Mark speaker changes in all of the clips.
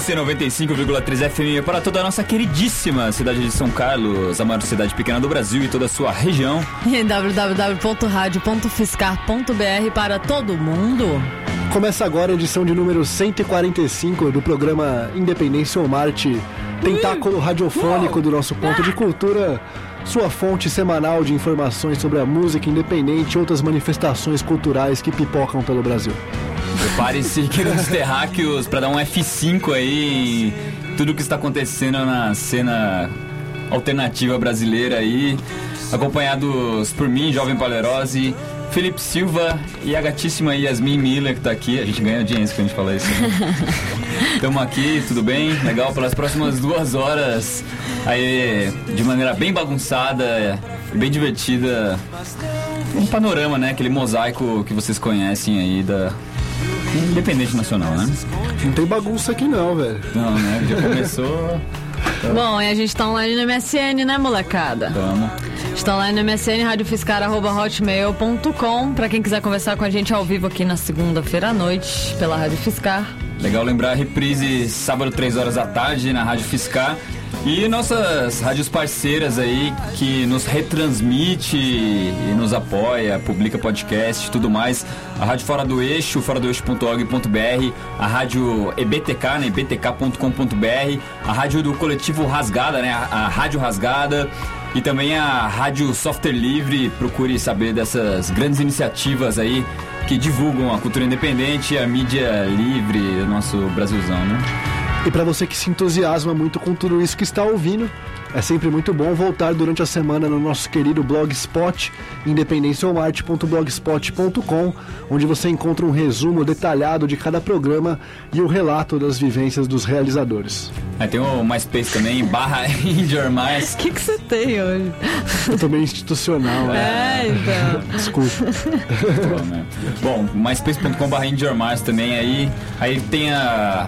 Speaker 1: você 95,3 FM para toda a nossa queridíssima cidade de São Carlos, a maior cidade pequena do Brasil e toda a sua região.
Speaker 2: E www.radio.fiscar.br para todo mundo.
Speaker 3: Começa agora a edição de número 145 do programa Independência ou Marte, tentáculo radiofônico do nosso ponto de cultura, sua fonte semanal de informações sobre a música independente e outras manifestações culturais que pipocam pelo Brasil.
Speaker 1: Prepare-se, queridos terráqueos, para dar um F5 aí em tudo que está acontecendo na cena alternativa brasileira aí, acompanhados por mim, Jovem Palerose, Felipe Silva e a gatíssima Yasmin Miller, que tá aqui. A gente ganha audiência quando a gente fala isso, né? Estamos aqui, tudo bem? Legal, pelas próximas 2 horas aí, de maneira bem bagunçada e bem divertida, um panorama, né? Aquele mosaico que vocês conhecem aí da Independente Nacional, né?
Speaker 3: Não tem bagunça aqui não, velho.
Speaker 1: Não, né? Já começou.
Speaker 2: Bom, e a gente tá online no MSN, né, molecada?
Speaker 1: Vamos.
Speaker 2: Está online no MSN, radiofiscar@hotmail.com, pra quem quiser conversar com a gente ao vivo aqui na segunda-feira à noite, pela Rádio Fiscar.
Speaker 1: Legal lembrar, reprise sábado 3 horas da tarde na Rádio Fiscar. E nossas rádios parceiras aí que nos retransmite e nos apoia, publica podcast e tudo mais. A Rádio Fora do Eixo, foradoeixo.org.br, a Rádio EBTK, né, ebtk.com.br, a Rádio do Coletivo Rasgada, né, a Rádio Rasgada, e também a Rádio Software Livre. Procure saber dessas grandes iniciativas aí que divulgam a cultura independente e a mídia livre do nosso Brasilzão, né?
Speaker 3: E para você que se entusiasma muito com tudo isso que está ouvindo, é sempre muito bom voltar durante a semana no nosso querido Blogspot, independenciaomarte.blogspot.com, onde você encontra um resumo detalhado de cada programa e o relato das vivências dos realizadores.
Speaker 1: Tem o MySpace também, /InJourMars.
Speaker 2: O que você tem hoje?
Speaker 3: Eu tô meio institucional, né?
Speaker 2: Então.
Speaker 3: Desculpa.
Speaker 1: Bom, né? Bom, myspace.com/InJourMars também aí tem a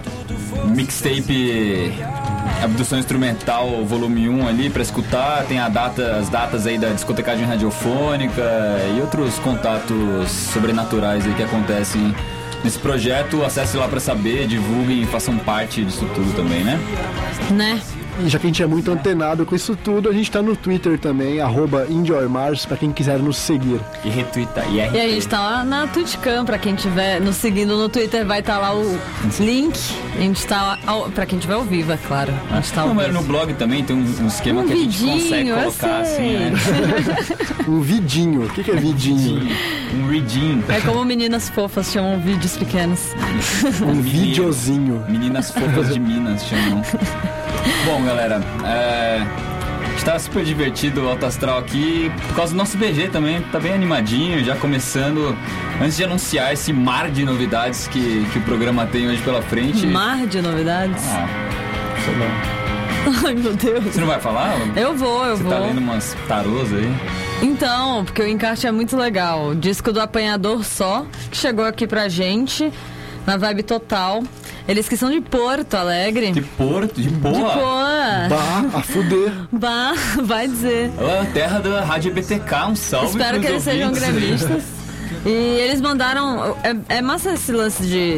Speaker 1: mixtape Abdução Instrumental volume 1 ali pra escutar, tem as datas aí da discotecagem radiofônica e outros contatos sobrenaturais aí que acontecem nesse projeto. Acesse lá pra saber, divulguem e façam parte disso tudo também, né?
Speaker 2: Né?
Speaker 3: E já que a gente é muito antenado com isso tudo, a gente tá no Twitter também, @InJourMars, pra quem quiser nos seguir.
Speaker 1: E retweeta,
Speaker 2: E a gente tá lá na Twitchcam, pra quem estiver nos seguindo no Twitter, vai estar lá o link. A gente tá, pra quem estiver ao vivo, é claro. A gente tá ao
Speaker 1: mas
Speaker 2: vivo.
Speaker 1: no blog também tem um esquema que a gente consegue colocar assim, né?
Speaker 3: Um vidinho. O que é vidinho?
Speaker 1: Um reading.
Speaker 2: É como meninas fofas chamam vídeos pequenos.
Speaker 3: Um videozinho.
Speaker 1: Meninas fofas de Minas chamam. Bom, galera, a gente tá super divertido o Alto Astral aqui por causa do nosso BG também, tá bem animadinho, já começando. Antes de anunciar esse mar de novidades que o programa tem hoje pela frente.
Speaker 2: Mar de novidades?
Speaker 1: Sei lá.
Speaker 2: Ai, meu Deus.
Speaker 1: Você não vai falar?
Speaker 2: Eu vou.
Speaker 1: Você tá lendo umas tarôs aí?
Speaker 2: Então, porque o encarte é muito legal. O disco do Apanhador Só, que chegou aqui pra gente, na vibe total. Eles que são de Porto Alegre.
Speaker 1: De Porto? De Boa?
Speaker 2: De Boa.
Speaker 3: Bah, a fuder.
Speaker 2: Bah, vai dizer.
Speaker 1: Terra da Rádio EBTK, um salve.
Speaker 2: Espero que eles sejam gremistas. E eles mandaram... É massa esse lance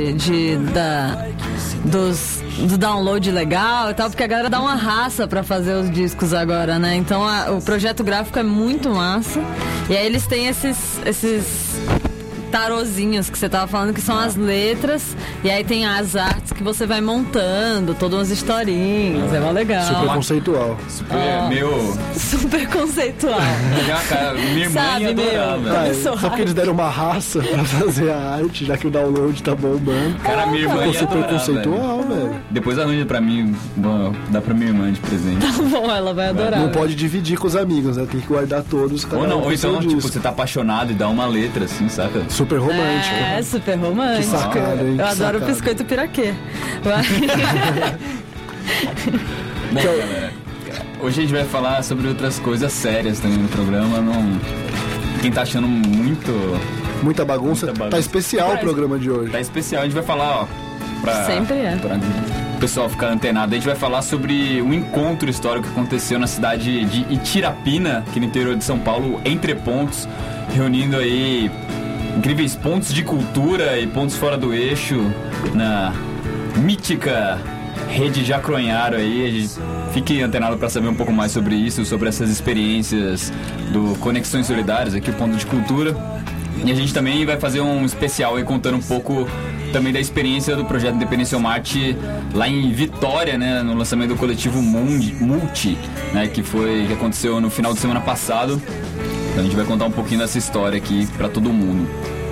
Speaker 2: do download legal e tal, porque a galera dá uma raça pra fazer os discos agora, né? Então o projeto gráfico é muito massa. E aí eles têm esses tarozinhos que você tava falando, que são as letras, e aí tem as artes que você vai montando, todas umas historinhas, é mó legal.
Speaker 3: Super conceitual.
Speaker 2: Super conceitual.
Speaker 1: Cara, minha irmã ia adorar, velho.
Speaker 3: Só porque eles deram uma raça pra fazer a arte, já que o download tá bombando.
Speaker 1: Cara, minha irmã ia
Speaker 3: super
Speaker 1: adorar,
Speaker 3: conceitual, velho.
Speaker 1: Depois arranja pra mim, dá pra minha irmã de presente.
Speaker 2: Tá bom, ela vai adorar.
Speaker 3: Não pode dividir com os amigos, né? Tem que guardar todos.
Speaker 1: Ou então, tipo, você tá apaixonado e dá uma letra, assim, saca?
Speaker 3: Super romântico.
Speaker 2: É, super romântico.
Speaker 3: Que sacada, hein?
Speaker 2: Eu adoro o biscoito piraquê.
Speaker 1: Bom, galera, hoje a gente vai falar sobre outras coisas sérias também no programa. Quem tá achando
Speaker 3: muita bagunça. Tá especial o programa de hoje.
Speaker 1: Tá especial, a gente vai falar,
Speaker 2: sempre é.
Speaker 1: Pra o pessoal ficar antenado, a gente vai falar sobre um encontro histórico que aconteceu na cidade de Itirapina, aqui no interior de São Paulo, Entre Pontos, reunindo aí incríveis pontos de cultura e pontos fora do eixo na mítica Rede Jacronharo aí. A gente fique antenado para saber um pouco mais sobre isso, sobre essas experiências do Conexões Solidárias, aqui o Ponto de Cultura. E a gente também vai fazer um especial aí contando um pouco também da experiência do projeto Independência Marte lá em Vitória, né, no lançamento do coletivo Multi, né, que aconteceu no final de semana passado. Então a gente vai contar um pouquinho dessa história aqui pra todo mundo.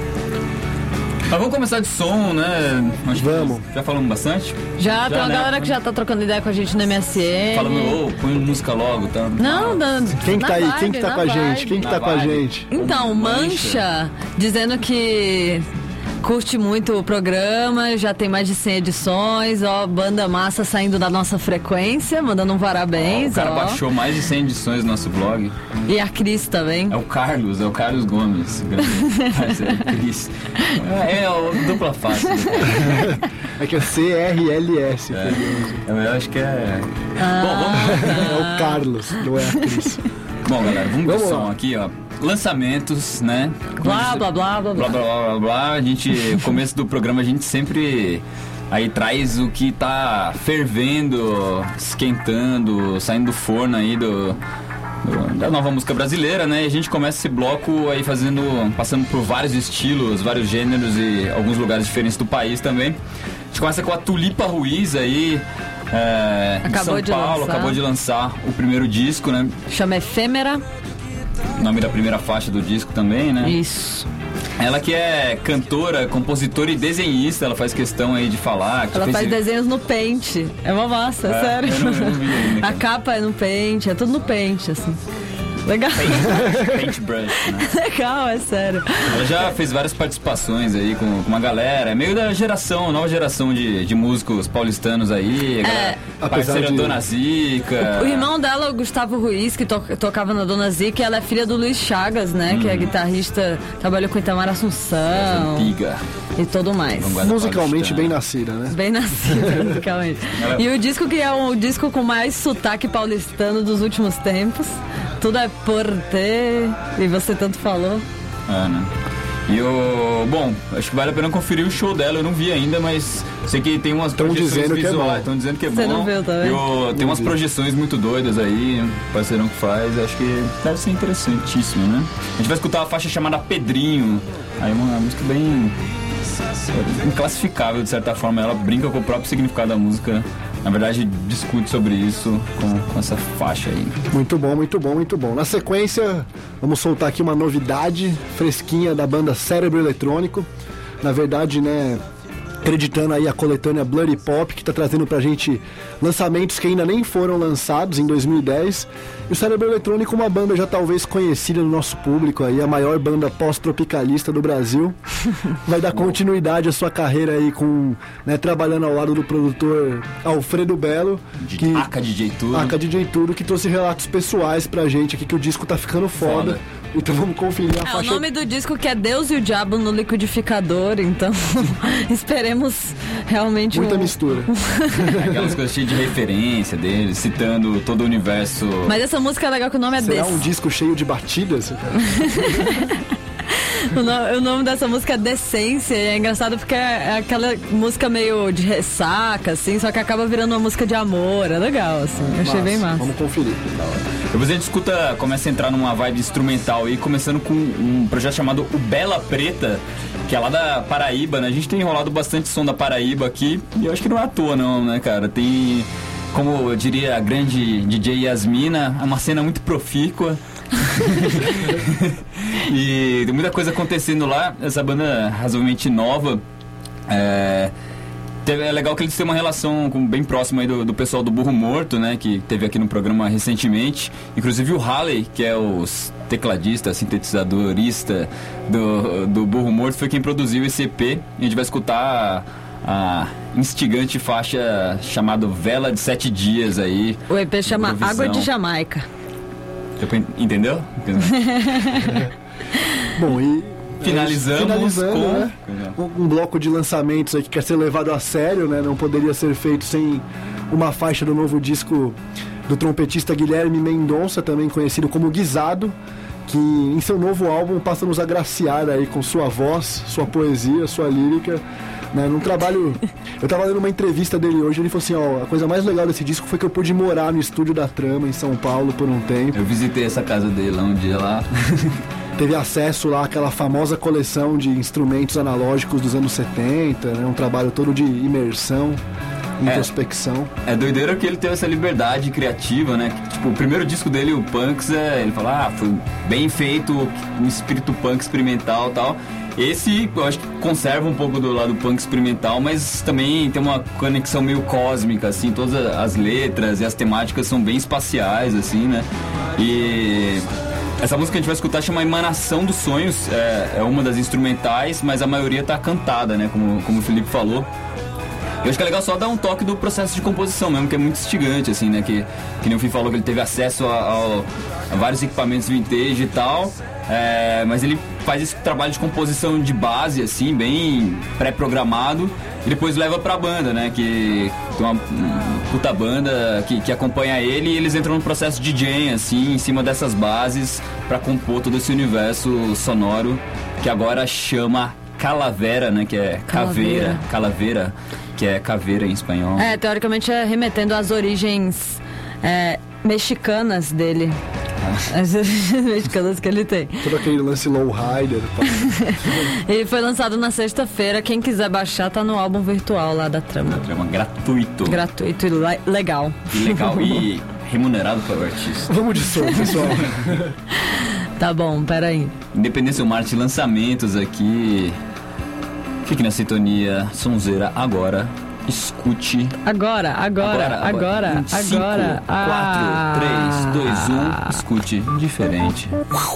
Speaker 1: Mas vamos começar de som, né?
Speaker 3: Vamos.
Speaker 1: Já falamos bastante?
Speaker 2: Já tem uma
Speaker 1: né?
Speaker 2: galera que já tá trocando ideia com a gente no MSN.
Speaker 1: Falando, põe música logo, tá?
Speaker 2: Não,
Speaker 3: Quem que tá aí?
Speaker 2: vibe,
Speaker 3: Quem que tá com a gente? Quem que tá com a gente?
Speaker 2: Então, Mancha, dizendo que curte muito o programa, já tem mais de 100 edições, ó, banda massa saindo da nossa frequência, mandando um parabéns,
Speaker 1: O cara
Speaker 2: ó.
Speaker 1: baixou mais de 100 edições do nosso blog.
Speaker 2: E a Cris também.
Speaker 1: É o Carlos Gomes. Cris. É a dupla face.
Speaker 3: É que é CRLS.
Speaker 1: Eu acho que é...
Speaker 3: É o Carlos, não é a Cris.
Speaker 1: Bom, galera, vamos
Speaker 3: Vamos
Speaker 1: pro
Speaker 3: lá.
Speaker 1: som aqui, ó. Lançamentos, né?
Speaker 2: Blá, blá, blá, blá,
Speaker 1: Blá,
Speaker 2: blá.
Speaker 1: blá, blá, blá, blá. A gente, no começo do programa, a gente sempre aí traz o que tá fervendo, esquentando, saindo do forno aí da nova música brasileira, né? E a gente começa esse bloco aí passando por vários estilos, vários gêneros e alguns lugares diferentes do país também. A gente começa com a Tulipa Ruiz aí, de São Paulo, acabou de lançar o primeiro disco, né?
Speaker 2: Chama Efêmera.
Speaker 1: Nome da primeira faixa do disco também, né?
Speaker 2: Isso.
Speaker 1: Ela que é cantora, compositora e desenhista, ela faz questão aí de falar.
Speaker 2: Ela faz desenhos no Paint. É uma massa, é sério.
Speaker 1: Eu não vi ainda, cara.
Speaker 2: A capa é no Paint, é tudo no Paint, assim. Legal.
Speaker 1: Paintbrush, né?
Speaker 2: Legal, é sério.
Speaker 1: Ela já fez várias participações aí com uma galera. É meio da nova geração de músicos paulistanos aí. A parceira Dona Zica.
Speaker 2: O irmão dela, o Gustavo Ruiz, que tocava na Dona Zica, ela é filha do Luiz Chagas, né? Que é guitarrista, trabalhou com Itamar Assunção.
Speaker 1: Antiga.
Speaker 2: E tudo mais.
Speaker 3: Musicalmente bem nascida, né?
Speaker 2: Bem nascida, musicalmente. E o disco que é o disco com mais sotaque paulistano dos últimos tempos. Tudo é por ter, e você tanto falou.
Speaker 1: Né? E bom, acho que vale a pena conferir o show dela, eu não vi ainda, mas sei que tem umas projeções visuais, estão dizendo que é bom.
Speaker 2: Você não viu também?
Speaker 1: Tem umas projeções muito doidas aí, o parceirão que faz, acho que deve ser interessantíssimo, né? A gente vai escutar uma faixa chamada Pedrinho, aí uma música bem inclassificável de certa forma, ela brinca com o próprio significado da música. Na verdade, discute sobre isso com essa faixa aí.
Speaker 3: Muito bom, muito bom, muito bom. Na sequência, vamos soltar aqui uma novidade fresquinha da banda Cérebro Eletrônico. Na verdade, né, acreditando aí a coletânea Bloody Pop, que está trazendo pra gente lançamentos que ainda nem foram lançados em 2010. E o Cérebro Eletrônico, uma banda já talvez conhecida no nosso público aí, a maior banda pós-tropicalista do Brasil. Vai dar continuidade à sua carreira aí né, trabalhando ao lado do produtor Alfredo Belo.
Speaker 1: Aka DJ Tudo.
Speaker 3: Aka DJ Tudo, que trouxe relatos pessoais pra gente aqui, que o disco tá ficando foda. Então vamos conferir a faixa.
Speaker 2: O nome do disco que é Deus e o Diabo no Liquidificador, então esperemos realmente
Speaker 3: muita mistura.
Speaker 1: Aquelas coisas cheias de referência dele, citando todo o universo.
Speaker 2: Mas essa música é legal que o nome é
Speaker 3: Será um disco cheio de batidas?
Speaker 2: O nome dessa música é Decência, e é engraçado porque é aquela música meio de ressaca, assim, só que acaba virando uma música de amor, é legal, assim, eu achei bem massa.
Speaker 3: Vamos conferir.
Speaker 1: Depois a gente começa a entrar numa vibe instrumental aí, começando com um projeto chamado O Bela Preta, que é lá da Paraíba, né? A gente tem enrolado bastante som da Paraíba aqui, e eu acho que não é à toa não, né, cara? Tem, como eu diria a grande DJ Yasmina, é uma cena muito profícua. E tem muita coisa acontecendo lá. Essa banda razoavelmente nova. É legal que eles têm uma relação bem próxima aí do pessoal do Burro Morto, né? Que teve aqui no programa recentemente. Inclusive o Halley, que é o tecladista, sintetizadorista do Burro Morto, foi quem produziu esse EP. E a gente vai escutar a instigante faixa chamada Vela de 7 Dias aí.
Speaker 2: O EP chama Água de Jamaica.
Speaker 1: Entendeu?
Speaker 3: Bom, e
Speaker 1: finalizando com
Speaker 3: né? Um bloco de lançamentos aí que quer ser levado a sério, né? Não poderia ser feito sem uma faixa do novo disco do trompetista Guilherme Mendonça, também conhecido como Guisado, que em seu novo álbum passa a nos agraciar aí com sua voz, sua poesia, sua lírica, né, num trabalho... Eu tava lendo uma entrevista dele hoje, ele falou assim, ó, a coisa mais legal desse disco foi que eu pude morar no estúdio da Trama, em São Paulo, por um tempo.
Speaker 1: Eu visitei essa casa dele lá um dia lá.
Speaker 3: Teve acesso lá àquela famosa coleção de instrumentos analógicos dos anos 70, né, um trabalho todo de imersão, introspecção.
Speaker 1: É doideira que ele teve essa liberdade criativa, né? Tipo, o primeiro disco dele, o Punks, ele fala, foi bem feito, um espírito punk experimental e tal. Esse, eu acho que conserva um pouco do lado punk experimental, mas também tem uma conexão meio cósmica, assim, todas as letras e as temáticas são bem espaciais, assim, né? E essa música que a gente vai escutar chama Emanação dos Sonhos, é uma das instrumentais, mas a maioria tá cantada, né? Como o Felipe falou. Eu acho que é legal só dar um toque do processo de composição mesmo, que é muito instigante, assim, né? Que nem o Fih falou, que ele teve acesso a vários equipamentos vintage e tal, mas ele faz esse trabalho de composição de base, assim, bem pré-programado, e depois leva pra banda, né? Que tem uma puta banda que acompanha ele, e eles entram no processo de jam, assim, em cima dessas bases, pra compor todo esse universo sonoro, que agora chama Calavera, né? Que é Calavera, que é caveira em espanhol.
Speaker 2: Teoricamente é remetendo às origens mexicanas dele. As origens mexicanas que ele tem.
Speaker 3: Todo aquele lance lowrider.
Speaker 2: Ele foi lançado na sexta-feira. Quem quiser baixar, tá no álbum virtual lá da Trama.
Speaker 1: Gratuito.
Speaker 2: Gratuito e legal.
Speaker 1: Legal e remunerado para o artista.
Speaker 3: Vamos de som, pessoal.
Speaker 2: Tá bom, peraí.
Speaker 1: Independência Marte, lançamentos aqui. Fique na sintonia, sonzeira agora. Escute.
Speaker 2: Agora.
Speaker 1: 5, 4, 3, 2, 1. Escute diferente.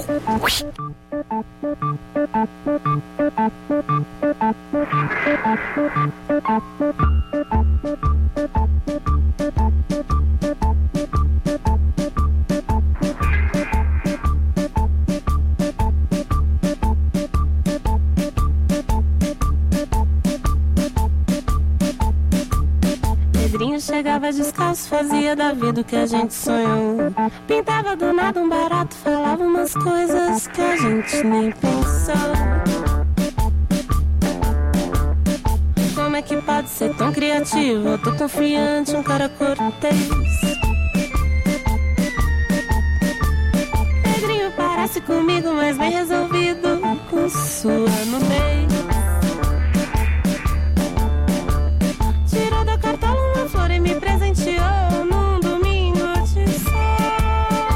Speaker 4: Chegava descalço, fazia da vida o que a gente sonhou. Pintava do nada um barato, falava umas coisas que a gente nem pensou. Como é que pode ser tão criativo? Eu tô confiante, um cara cortês. Pedrinho parece comigo, mas bem resolvido com sua nudez. Tirou da cartola uma flor e me presenteou num domingo de sol.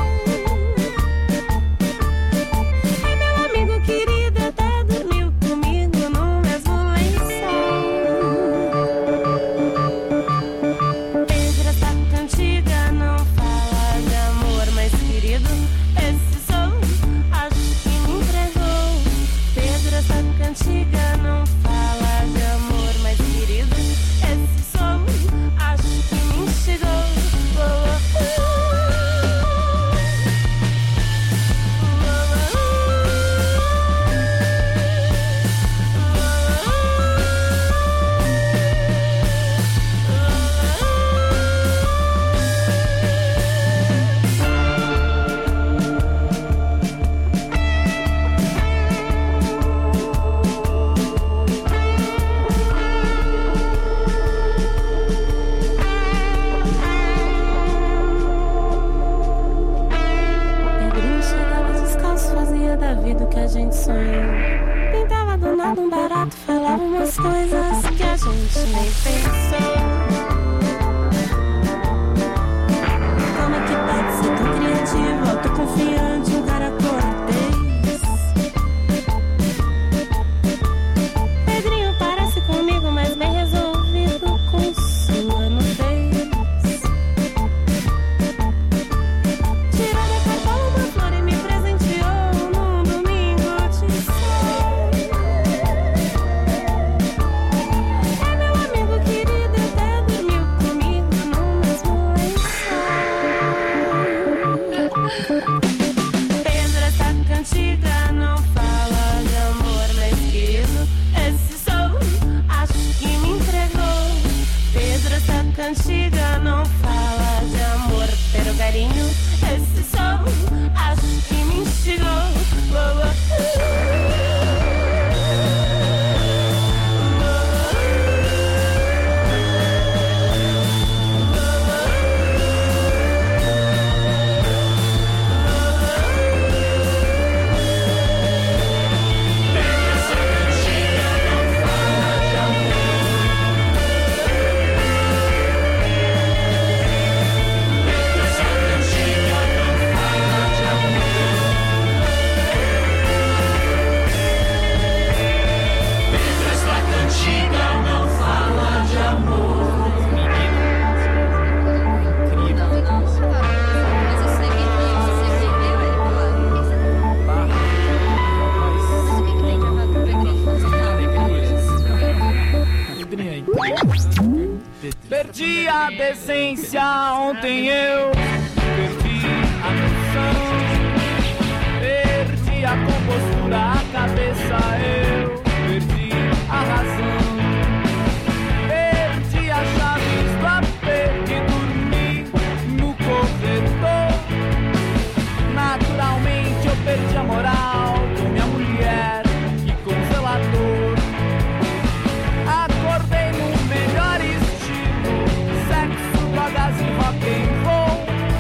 Speaker 4: É meu amigo querido, até dormiu comigo no mesmo lençol. Pedro, essa cantiga não fala de amor, mas querido, esse som acho que me entregou. Pedro, essa cantiga não fala de amor, mas querido, esse som acho que me instigou. Pedrinho chegava descalço, fazia da vida o que a gente sonhou. Pintava do nada um barato, falava umas coisas que a gente nem pensou. Como é que pode ser tão criativo, autoconfiante, um cara cortês? Pedrinho parece comigo, mas bem resolvido com sua nudez. Tirou da cartola uma flor e me presenteou num domingo de sol. É meu amigo querido, até dormiu comigo no mesmo lençol.
Speaker 5: a decência. Ontem eu perdi a noção, perdi a compostura, a cabeça, eu perdi a razão, perdi as chaves do AP e dormi no corredor. Naturalmente eu perdi a moral com minha mulher e com o zelador. Acordei no melhor estilo, sexo, drogas e rock and roll.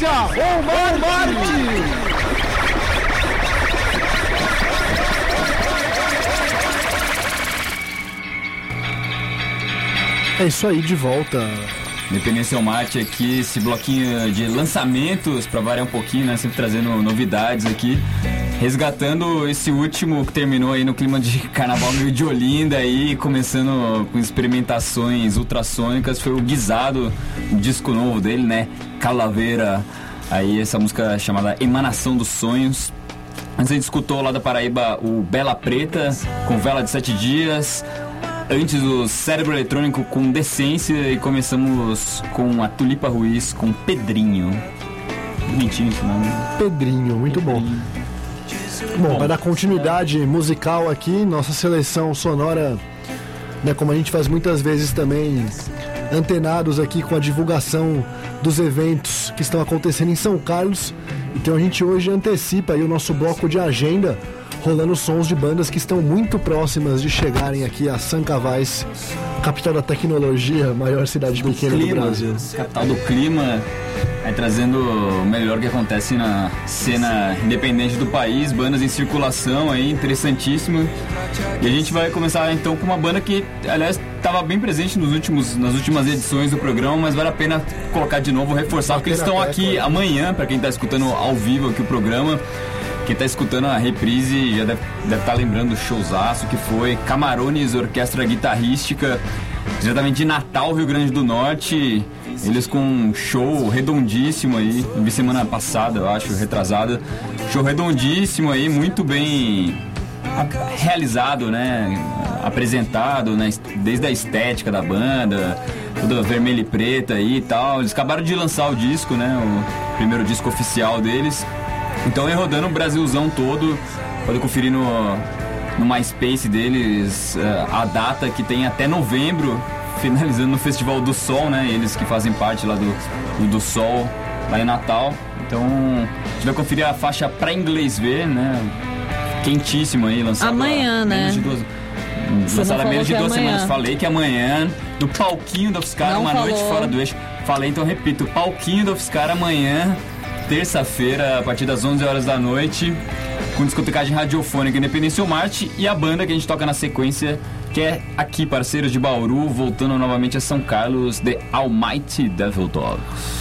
Speaker 3: sequência, Omar Martins. É isso aí, de volta.
Speaker 1: Independência ou Mate aqui, esse bloquinho de lançamentos, pra variar um pouquinho, né? Sempre trazendo novidades aqui. Resgatando esse último que terminou aí no clima de carnaval meio de Olinda aí, começando com experimentações ultrassônicas, foi o Guisado, o disco novo dele, né? Calaveira, aí essa música chamada Emanação dos Sonhos. Antes a gente escutou lá da Paraíba o Bela Preta, com Vela de 7 Dias. Antes o Cérebro Eletrônico com Decência e começamos com a Tulipa Ruiz com Pedrinho. Bonitinho esse nome.
Speaker 3: Pedrinho, muito bom. Bom, para dar continuidade musical aqui, nossa seleção sonora, né, como a gente faz muitas vezes também, antenados aqui com a divulgação dos eventos que estão acontecendo em São Carlos. Então a gente hoje antecipa aí o nosso bloco de agenda, rolando sons de bandas que estão muito próximas de chegarem aqui a São Cavais, capital da tecnologia, maior cidade pequena do Brasil.
Speaker 1: Capital do clima, aí trazendo o melhor que acontece na cena independente do país, bandas em circulação aí, interessantíssima. E a gente vai começar então com uma banda que, aliás, estava bem presente nas últimas edições do programa, mas vale a pena colocar de novo, reforçar, porque eles estão aqui amanhã, para quem está escutando ao vivo aqui o programa. Quem tá escutando a reprise já deve estar lembrando do showzaço que foi Camarones, orquestra guitarrística, diretamente de Natal, Rio Grande do Norte. Eles com um show redondíssimo aí, eu vi semana passada, eu acho, retrasada. Show redondíssimo aí, muito bem realizado, né? Apresentado, né? Desde a estética da banda, toda vermelha e preta aí e tal. Eles acabaram de lançar o disco, né? O primeiro disco oficial deles. Então é rodando o Brasilzão todo. Pode conferir no MySpace deles a data que tem até novembro, finalizando no Festival do Sol, né? Eles que fazem parte lá do Sol, lá em Natal. Então a gente vai conferir a faixa Pra Inglês Ver, né? Quentíssimo aí, lançado
Speaker 2: amanhã, né?
Speaker 1: Lançado há menos de 2 semanas. Falei que amanhã, no palquinho da UFSCar, uma noite fora do eixo. Falei, então repito, palquinho da UFSCar amanhã, terça-feira, a partir das 11 horas da noite, com discotecagem radiofônica Independência ou Marte, e a banda que a gente toca na sequência, que é aqui, parceiros de Bauru, voltando novamente a São Carlos, The Almighty Devil Dogs.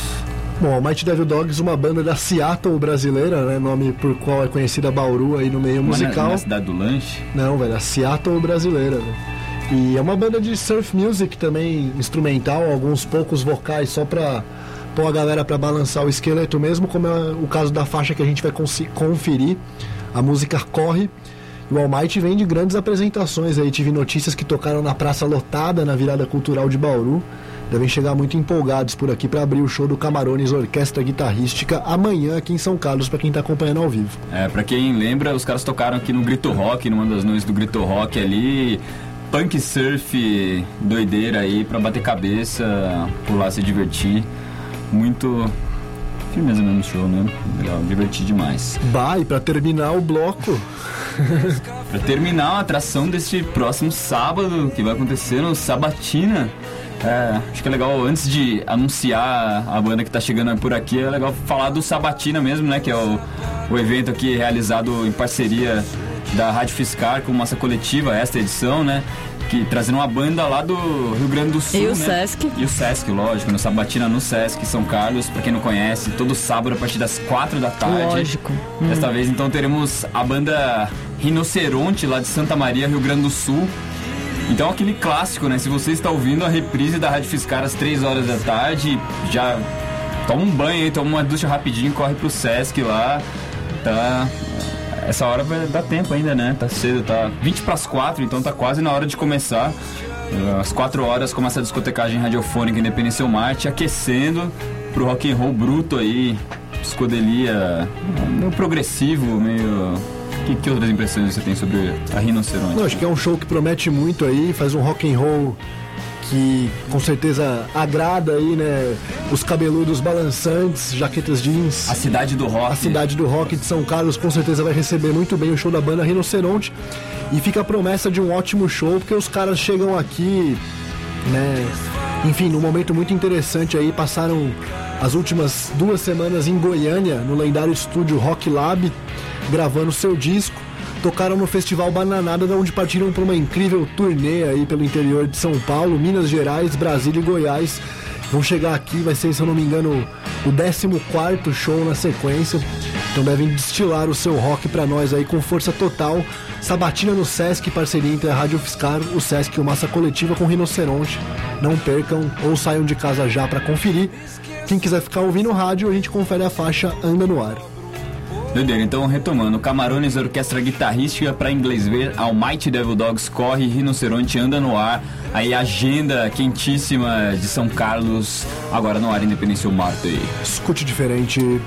Speaker 3: Bom, Almighty Devil Dogs, uma banda da Seattle brasileira, né, nome por qual é conhecida Bauru aí no meio musical.
Speaker 1: Na cidade do lanche?
Speaker 3: Não, velho, a Seattle brasileira, né? E é uma banda de surf music também, instrumental, alguns poucos vocais só pra pôr a galera pra balançar o esqueleto mesmo, como é o caso da faixa que a gente vai conferir, a música Corre. E o Almighty vem de grandes apresentações aí, tive notícias que tocaram na Praça Lotada, na Virada Cultural de Bauru. Devem chegar muito empolgados por aqui para abrir o show do Camarones Orquestra Guitarrística amanhã aqui em São Carlos, para quem tá acompanhando ao vivo.
Speaker 1: Pra quem lembra, os caras tocaram aqui no Grito Rock, numa das noites do Grito Rock ali, punk surf doideira aí, pra bater cabeça, pular, se divertir. Muito firmeza mesmo no show, né? Legal, diverti demais.
Speaker 3: Bah, e pra terminar o bloco...
Speaker 1: Pra terminar a atração deste próximo sábado, que vai acontecer no Sabatina. Acho que é legal, antes de anunciar a banda que tá chegando por aqui, é legal falar do Sabatina mesmo, né? Que é o evento aqui realizado em parceria da Rádio UFSCar com Massa Coletiva, esta edição, né? Que trazendo uma banda lá do Rio Grande do Sul,
Speaker 2: e o
Speaker 1: né?
Speaker 2: Sesc.
Speaker 1: E o Sesc, lógico, no Sabatina no Sesc, São Carlos, pra quem não conhece, todo sábado a partir das 4 da tarde.
Speaker 2: Lógico.
Speaker 1: Desta vez, então, teremos a banda Rinoceronte, lá de Santa Maria, Rio Grande do Sul. Então, aquele clássico, né? Se você está ouvindo a reprise da Rádio UFSCar às 3 horas da tarde, já toma um banho aí, toma uma ducha rapidinho, corre pro Sesc lá, tá... Essa hora vai dar tempo ainda, né? Tá cedo, tá 20 para as 4, então tá quase na hora de começar. Às 4 horas começa a discotecagem radiofônica Independência ou Marte, aquecendo pro rock and roll bruto aí, psicodelia, meio progressivo, meio... Que outras impressões você tem sobre a Rinoceronte?
Speaker 3: Não, acho que é um show que promete muito aí, faz um rock and roll que com certeza agrada aí, né? Os cabeludos balançantes, jaquetas jeans.
Speaker 1: A cidade do rock.
Speaker 3: A cidade do rock de São Carlos com certeza vai receber muito bem o show da banda Rinoceronte. E fica a promessa de um ótimo show, porque os caras chegam aqui, né? Enfim, num momento muito interessante aí, passaram as últimas 2 semanas em Goiânia, no lendário estúdio Rock Lab, gravando seu disco. Tocaram no Festival Bananada, da onde partiram para uma incrível turnê aí pelo interior de São Paulo, Minas Gerais, Brasília e Goiás. Vão chegar aqui, vai ser, se eu não me engano, o 14º show na sequência. Então devem destilar o seu rock pra nós aí com força total. Sabatina no Sesc, parceria entre a Rádio Fiscar, o Sesc e o Massa Coletiva com Rinoceronte. Não percam ou saiam de casa já pra conferir. Quem quiser ficar ouvindo o rádio, a gente confere a faixa Anda no Ar.
Speaker 1: Doideira, então retomando, Camarones, orquestra guitarrística pra inglês ver, Almighty Devil Dogs corre, Rinoceronte anda no ar, aí agenda quentíssima de São Carlos, agora no ar Independência Marte.
Speaker 3: Escute diferente.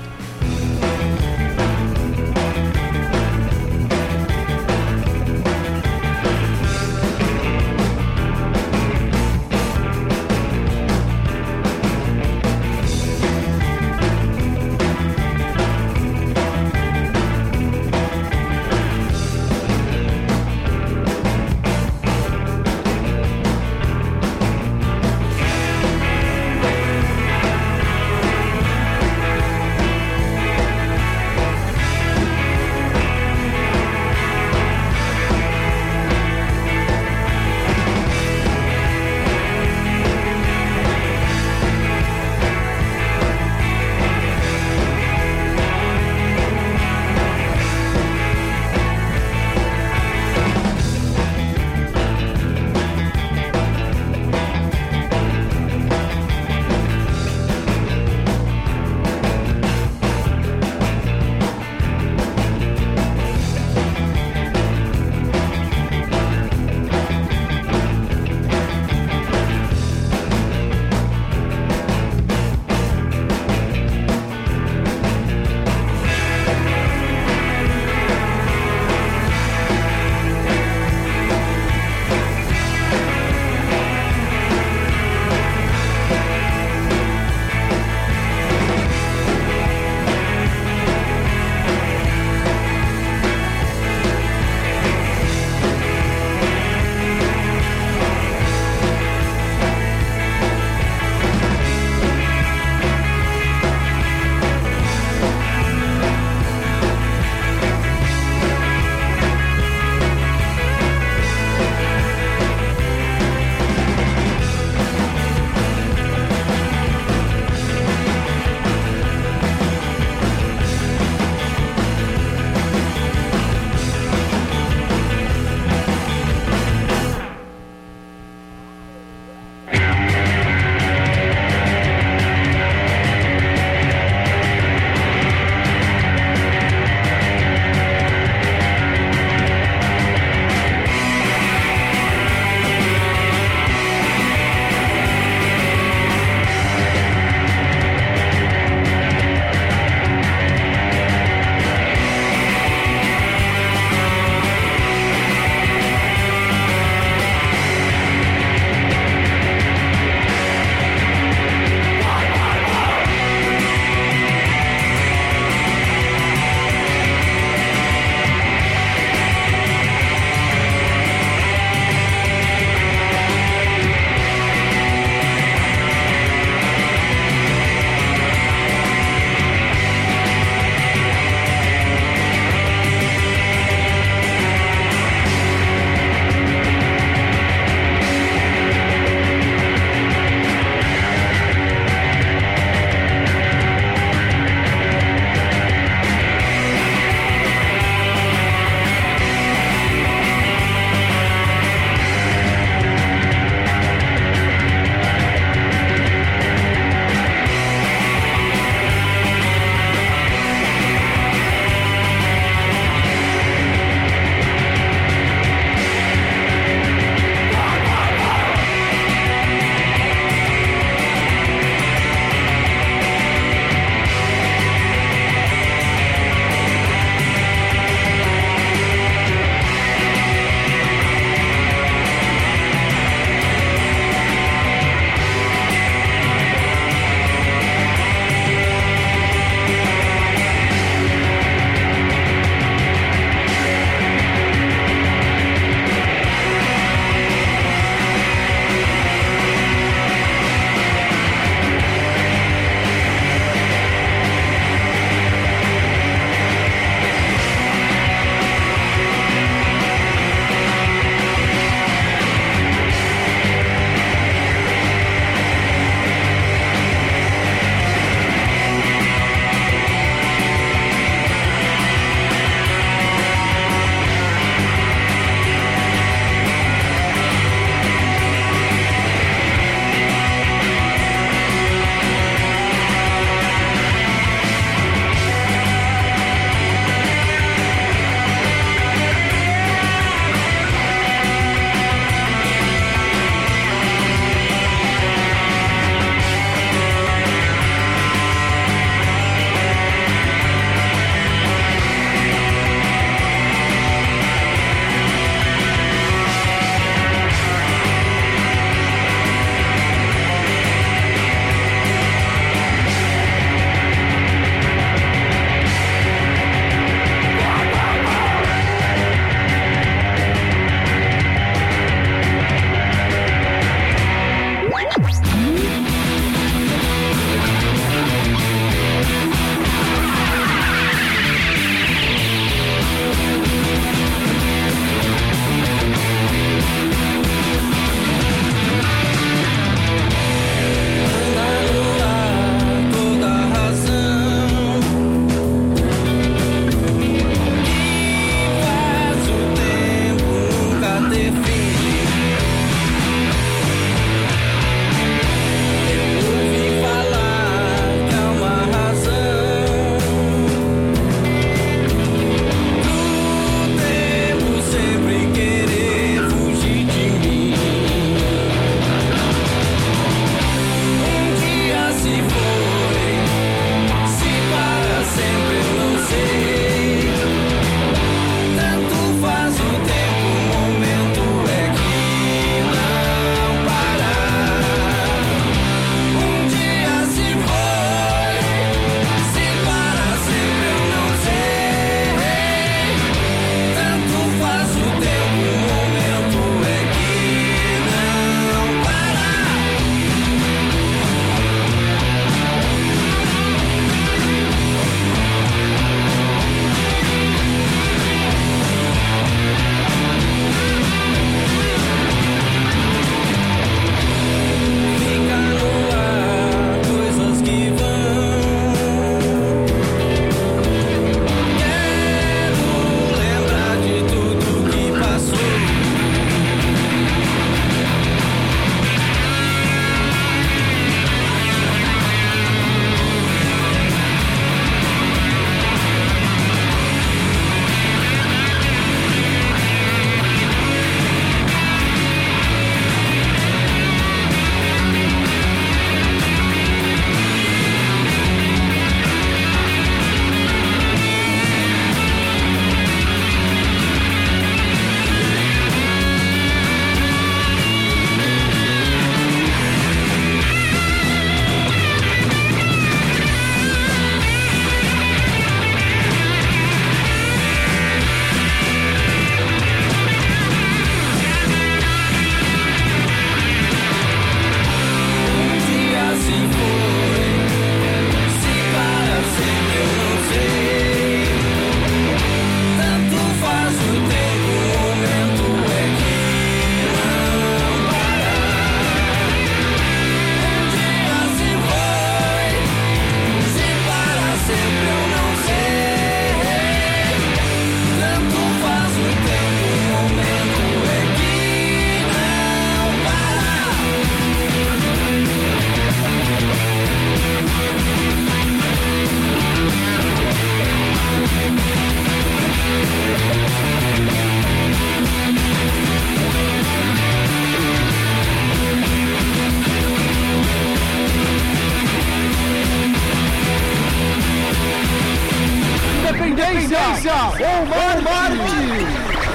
Speaker 3: Independência ou Marte!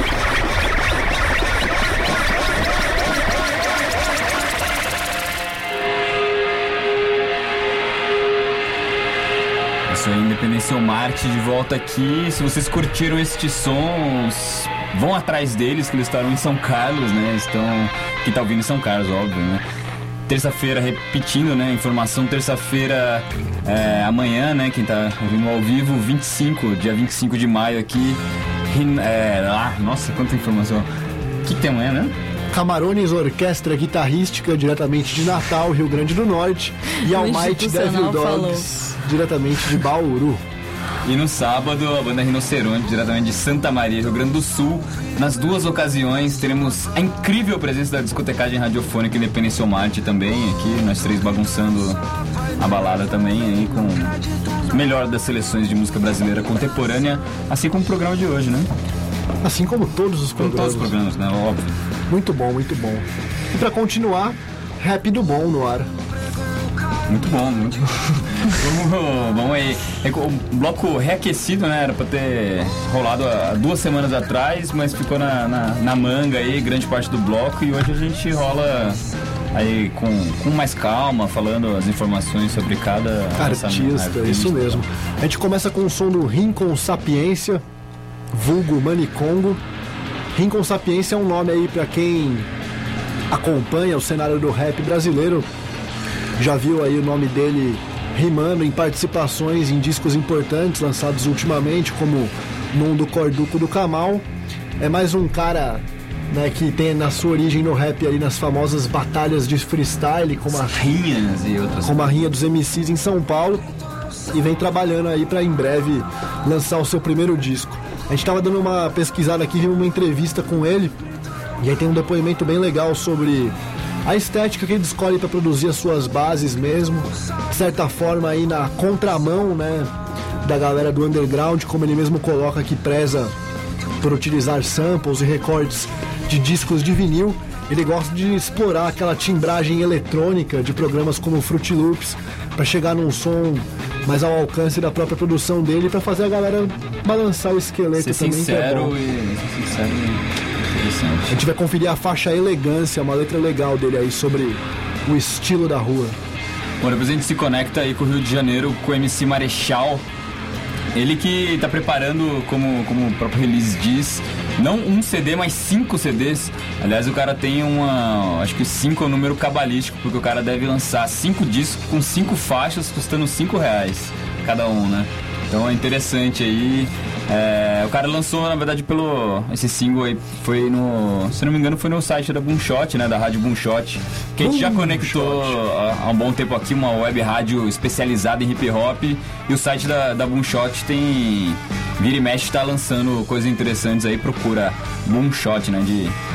Speaker 1: Isso aí, Independência ou Marte de volta aqui. Se vocês curtiram estes sons, vão atrás deles, que eles estarão em São Carlos, né? Quem tá ouvindo em São Carlos, óbvio, né? Terça-feira, repetindo, né? Informação, terça-feira, amanhã, né? Quem tá ouvindo ao vivo, dia 25 de maio aqui. Nossa, quanta informação. O que tem amanhã, né?
Speaker 3: Camarones Orquestra Guitarrística, diretamente de Natal, Rio Grande do Norte. E Almighty Devil Dogs, diretamente de Bauru.
Speaker 1: E no sábado, a banda Rinoceronte, diretamente de Santa Maria, Rio Grande do Sul. Nas duas ocasiões, teremos a incrível presença da discotecagem radiofônica Independência ou Marte também, aqui, nós três bagunçando a balada também, aí, com o melhor das seleções de música brasileira contemporânea, assim como o programa de hoje, né?
Speaker 3: Assim como todos os programas.
Speaker 1: Todos os programas, né? Óbvio.
Speaker 3: Muito bom, muito bom. E pra continuar, Rap do Bom no ar.
Speaker 1: Muito bom, muito bom. Vamos aí. O bloco reaquecido, né? Era pra ter rolado há 2 semanas atrás, mas ficou na manga aí, grande parte do bloco. E hoje a gente rola aí com mais calma, falando as informações sobre cada
Speaker 3: artista. Isso mesmo. A gente começa com o som do Rincon Sapiência, vulgo Manicongo. Rincon Sapiência é um nome aí pra quem acompanha o cenário do rap brasileiro. Já viu aí o nome dele rimando em participações em discos importantes lançados ultimamente, como Mundo Corduco do Camal. É mais um cara, né, que tem na sua origem no rap ali nas famosas batalhas de freestyle, como a
Speaker 1: rinhas e outras,
Speaker 3: como a rinha dos MCs em São Paulo, e vem trabalhando aí para em breve lançar o seu primeiro disco. A gente tava dando uma pesquisada aqui, vimos uma entrevista com ele, e aí tem um depoimento bem legal sobre a estética que ele escolhe para produzir as suas bases mesmo, de certa forma aí na contramão, né, da galera do underground, como ele mesmo coloca, que preza por utilizar samples e recortes de discos de vinil. Ele gosta de explorar aquela timbragem eletrônica de programas como Fruity Loops para chegar num som mais ao alcance da própria produção dele, para fazer a galera balançar o esqueleto.
Speaker 1: Ser
Speaker 3: também,
Speaker 1: sincero,
Speaker 3: que é bom. A gente vai conferir a faixa Elegância, uma letra legal dele aí sobre o estilo da rua.
Speaker 1: Bom, depois a gente se conecta aí com o Rio de Janeiro, com o MC Marechal. Ele que tá preparando, como o próprio release diz, não um CD, mas 5 CDs. Aliás, o cara tem acho que 5 é um número cabalístico, porque o cara deve lançar 5 discos com 5 faixas, custando R$5 cada um, né? Então é interessante aí. O cara lançou, na verdade, esse single aí, foi se não me engano, foi no site da Boomshot, né, da rádio Boomshot, que a gente já conectou há um bom tempo aqui, uma web rádio especializada em hip hop, e o site da Boomshot tem, vira e mexe, tá lançando coisas interessantes aí, procura Boomshot, né,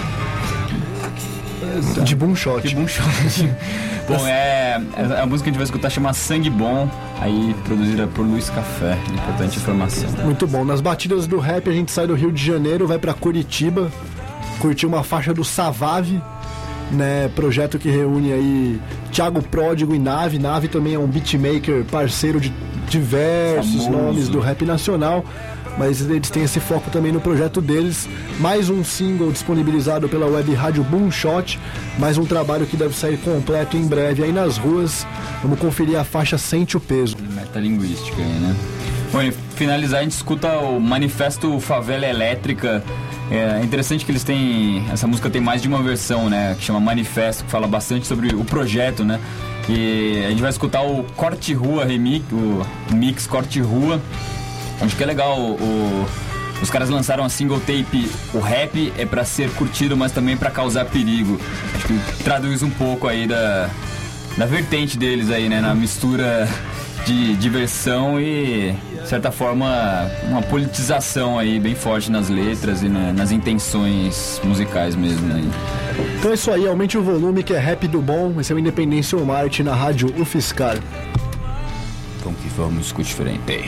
Speaker 3: de Boomshot.
Speaker 1: Bom, a música que a gente vai escutar chama Sangue Bom, aí produzida por Luiz Café, importante informação.
Speaker 3: Muito bom. Nas batidas do rap a gente sai do Rio de Janeiro, vai pra Curitiba, curtir uma faixa do Savave, né, projeto que reúne aí Thiago Pródigo e Nave. Nave também é um beatmaker, parceiro de diversos nomes do rap nacional, mas eles têm esse foco também no projeto deles. Mais um single disponibilizado pela web rádio Boomshot, mais um trabalho que deve sair completo em breve aí nas ruas. Vamos conferir a faixa Sente o Peso.
Speaker 1: Metalinguística aí, né? Bom, e finalizar, a gente escuta o Manifesto Favela Elétrica. É interessante que eles têm, essa música tem mais de uma versão, né, que chama Manifesto, que fala bastante sobre o projeto, né? E a gente vai escutar o Corte Rua remix, o mix Corte Rua. Acho que é legal, os caras lançaram a single tape, o rap é pra ser curtido, mas também pra causar perigo. Acho que traduz um pouco aí da vertente deles aí, né, na mistura de diversão e, de certa forma, uma politização aí bem forte nas letras e nas intenções musicais mesmo aí.
Speaker 3: Então é isso aí, aumente o volume, que é Rap do Bom. Esse é o Independência ou Marte na rádio UFSCar.
Speaker 1: Então que vamos com diferente.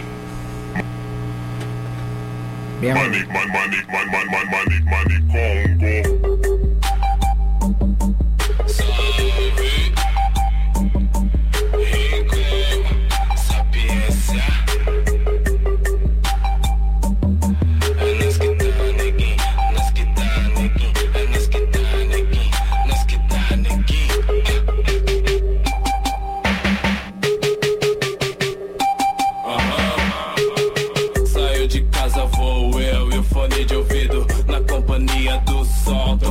Speaker 6: Money, Congo.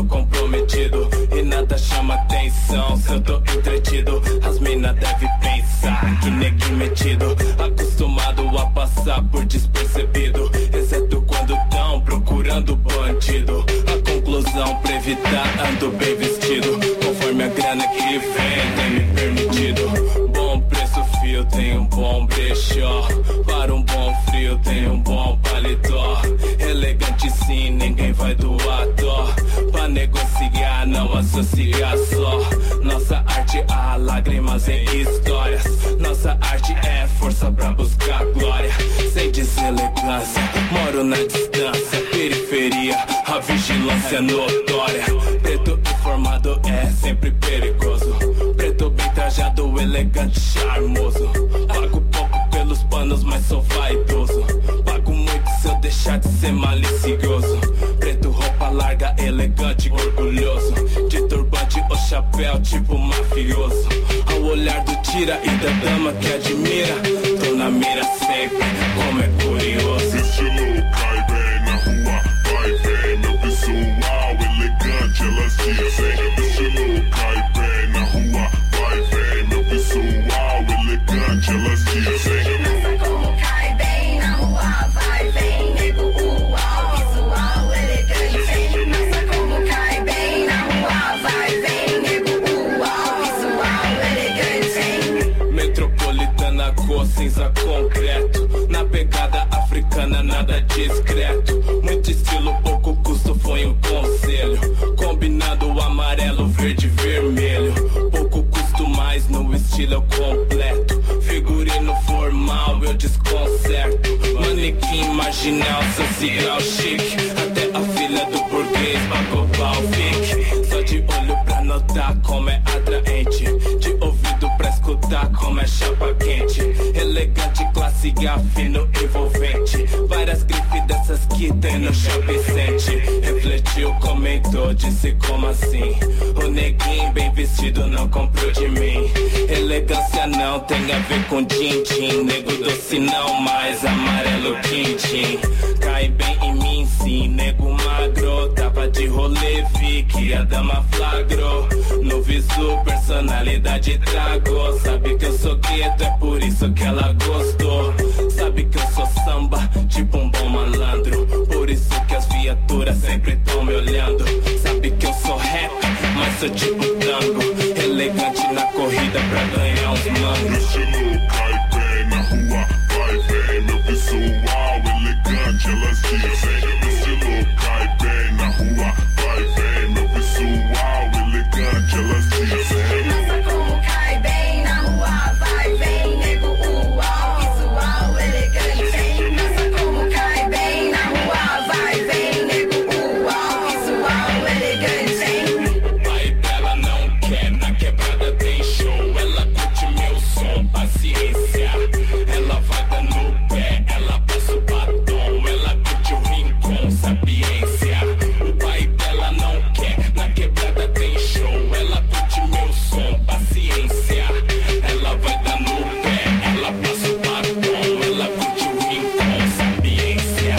Speaker 5: comprometido e nada chama atenção. Se eu tô entretido, as mina deve pensar que neguinho metido, acostumado a passar por despercebido, exceto quando tão procurando bandido. A conclusão pra evitar, ando bem vestido, conforme a grana que vem tem me permitido. Bom preço fio, tem um bom brechó, para um bom frio tem um bom paletó. Elegante sim, ninguém vai doar dó, pra negociar não associar só. Nossa arte há lágrimas em histórias, nossa arte é força pra buscar glória. Sem deselegância, moro na distância, periferia, a vigilância notória. Preto informado é sempre perigoso, preto bem trajado, elegante, charmoso. Pago pouco pelos panos, mas sou vaidoso, pago muito se eu deixar de ser malicioso. Preto, roupa larga, elegante, orgulhoso, de turbante ou chapéu, tipo mafioso. Ao olhar do tira e da dama que admira, tô na mira sempre, como é curioso.
Speaker 6: Estilo cai bem na rua, vai vem, meu visual elegante, elas dizem. Estilo cai bem na rua, vai vem, meu visual elegante, elas dizem.
Speaker 7: Nossa, como cai bem na rua, vai vem, nego uau, visual elegante. Nossa, como cai bem na rua, vai vem, nego uau, visual elegante.
Speaker 5: Metropolitana, cor cinza concreto, na pegada africana nada discreto. Muito estilo, pouco custo, foi um conselho, combinado amarelo, verde, vermelho. Pouco custo, mais no estilo eu completo, figurino formal eu desconcerto. Manequim marginal, social chique, até a filha do burguês pagou pau fique. Só de olho pra notar como é atraente, de ouvido pra escutar como é chapa quente. Elegante, classe A, fino, envolvente, várias grifes dessas que tem no shopping center. Refletiu, comentou, disse como assim, o neguinho bem vestido não comprou de mim. Elegância não tem a ver com din-din, nego doce não, mais amarelo quintim. Cai bem em mim sim, nego magro, tava de rolê, vi que a dama flagrou. No visu, personalidade tragou, sabe que eu sou gueto, é por isso que ela gostou. Sabe que eu sou samba, tipo um bom malandro, por isso que as viaturas sempre tão me olhando. Sabe que eu sou rap, mas sou tipo tango, elegante na corrida pra ganhar uns mangos.
Speaker 6: Estilo cai bem na rua, vai vem, meu visual elegante, elas dizem. Estilo cai bem na rua, vai vem, meu visual elegante, elas dizem.
Speaker 7: Nossa, como cai bem na rua, vai vem, nego uau, visual elegante. Nossa, como cai bem na rua, vai vem, nego uau, visual elegante.
Speaker 5: Pai dela não quer, na quebrada tem show, ela curte meu som, paciência. Ela vai dando pé, ela passa o batom, ela curte o rincão, sapiência. O pai dela não quer, na quebrada tem show, ela curte meu som, paciência. Ela vai dando pé, ela passa o batom, ela curte o rincão, sapiência.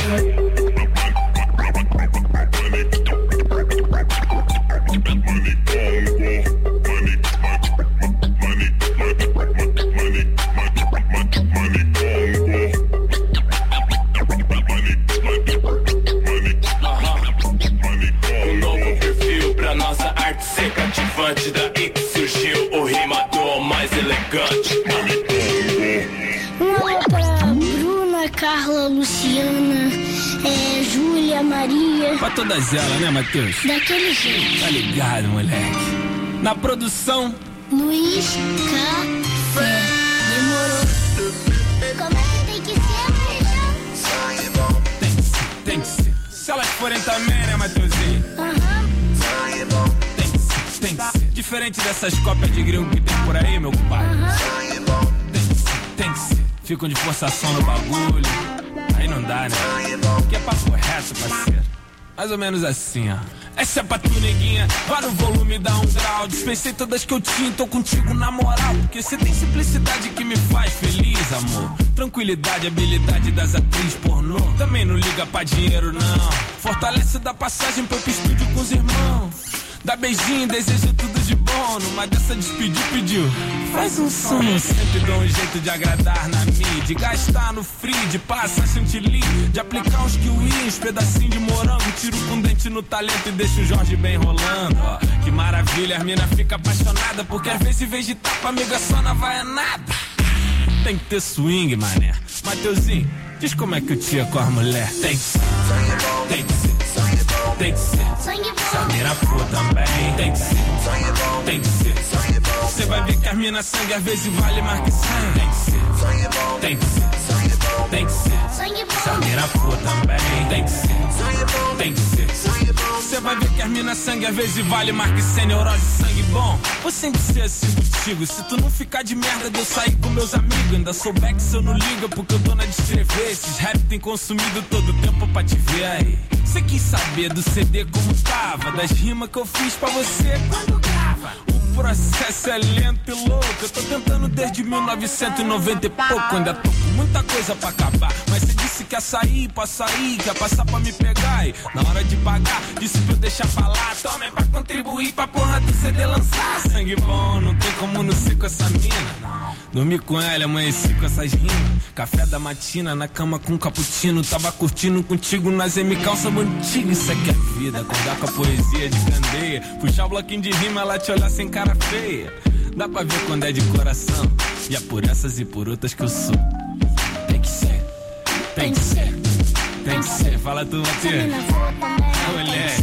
Speaker 5: Um novo perfil pra nossa arte ser cativante, daí que surgiu o rimador mais elegante.
Speaker 8: Um alô pra Bruna, Carla, Luciana, Júlia, Maria.
Speaker 9: Pra todas elas, né, Matheus?
Speaker 8: Daquele jeito.
Speaker 9: Tá ligado, moleque? Na produção,
Speaker 8: Luiz Café. Demorou. Como é que tem que ser, Matheus?
Speaker 9: tem que ser. Se elas forem também, né, Matheusinho? Tem que ser. Diferente dessas cópias de gringo que tem por aí, meu compadre. Tem que ser. Ficam de forçação no bagulho. Aí não dá, né? Que é papo reto, parceiro. Mais ou menos assim, ó. Essa é pra tu, neguinha. Vá no volume me dá um grau. Dispensei todas que eu tinha, tô contigo na moral. Porque você tem simplicidade que me faz feliz, amor. Tranquilidade, habilidade das atrizes pornô. Também não liga pra dinheiro, não. Fortalece da passagem pra ir pro estúdio com os irmãos. Dá beijinho, deseja tudo de bom. Numa dessa pediu. Faz um som. Sempre dou um jeito de agradar na mídia. De gastar no free, de passar chantilly. De aplicar uns kiwi, uns pedacinhos de morango. Tiro com dente no talento e deixo o Jorge bem rolando. Ó, que maravilha, as mina fica apaixonada. Porque às vezes em vez de tapa, amiga, só não vai nada. Tem que ter swing, mané. Mateuzinho, diz como é que eu tinha com as mulher. Tem que ser, tem que ser, tem que ser. Samira for também. Tem que ser, tem que ser. Cê vai ver que as mina sangue às vezes vale mais que 100. Tem que ser, tem que ser, tem que ser. Samira for também. Tem que ser, tem que ser. Cê vai ver que as mina sangue às vezes vale mais que 100. Neurose, sangue bom. Vou sempre ser assim contigo. Se tu não ficar de merda de eu sair com meus amigos. Ainda sou back se eu não liga porque eu tô na de escrever. Esses rap tem consumido todo o tempo pra te ver aí. Cê quis saber do CD como tava, das rimas que eu fiz pra você quando grava. O processo é lento e louco. Eu tô tentando desde 1990 e pouco. Ainda tô com muita coisa pra acabar. Mas cê disse que ia sair, pra sair, que ia passar pra me pegar. E na hora de pagar, disse pra eu deixar pra lá. Tome pra contribuir pra porra do CD lançar. Sangue bom, não tem como não ser com essa mina. Dormi com ela, amanheci com essas rimas. Café da matina, na cama com cappuccino. Tava curtindo contigo nas MK, samba antiga. Isso aqui é vida, acordar com a poesia de candeia. Puxar o bloquinho de rima, ela te olhar sem cara feia. Dá pra ver quando é de coração. E é por essas e por outras que eu sou. Tem que ser, tem que ser, tem que ser. Fala tu, Matheus. Mulher.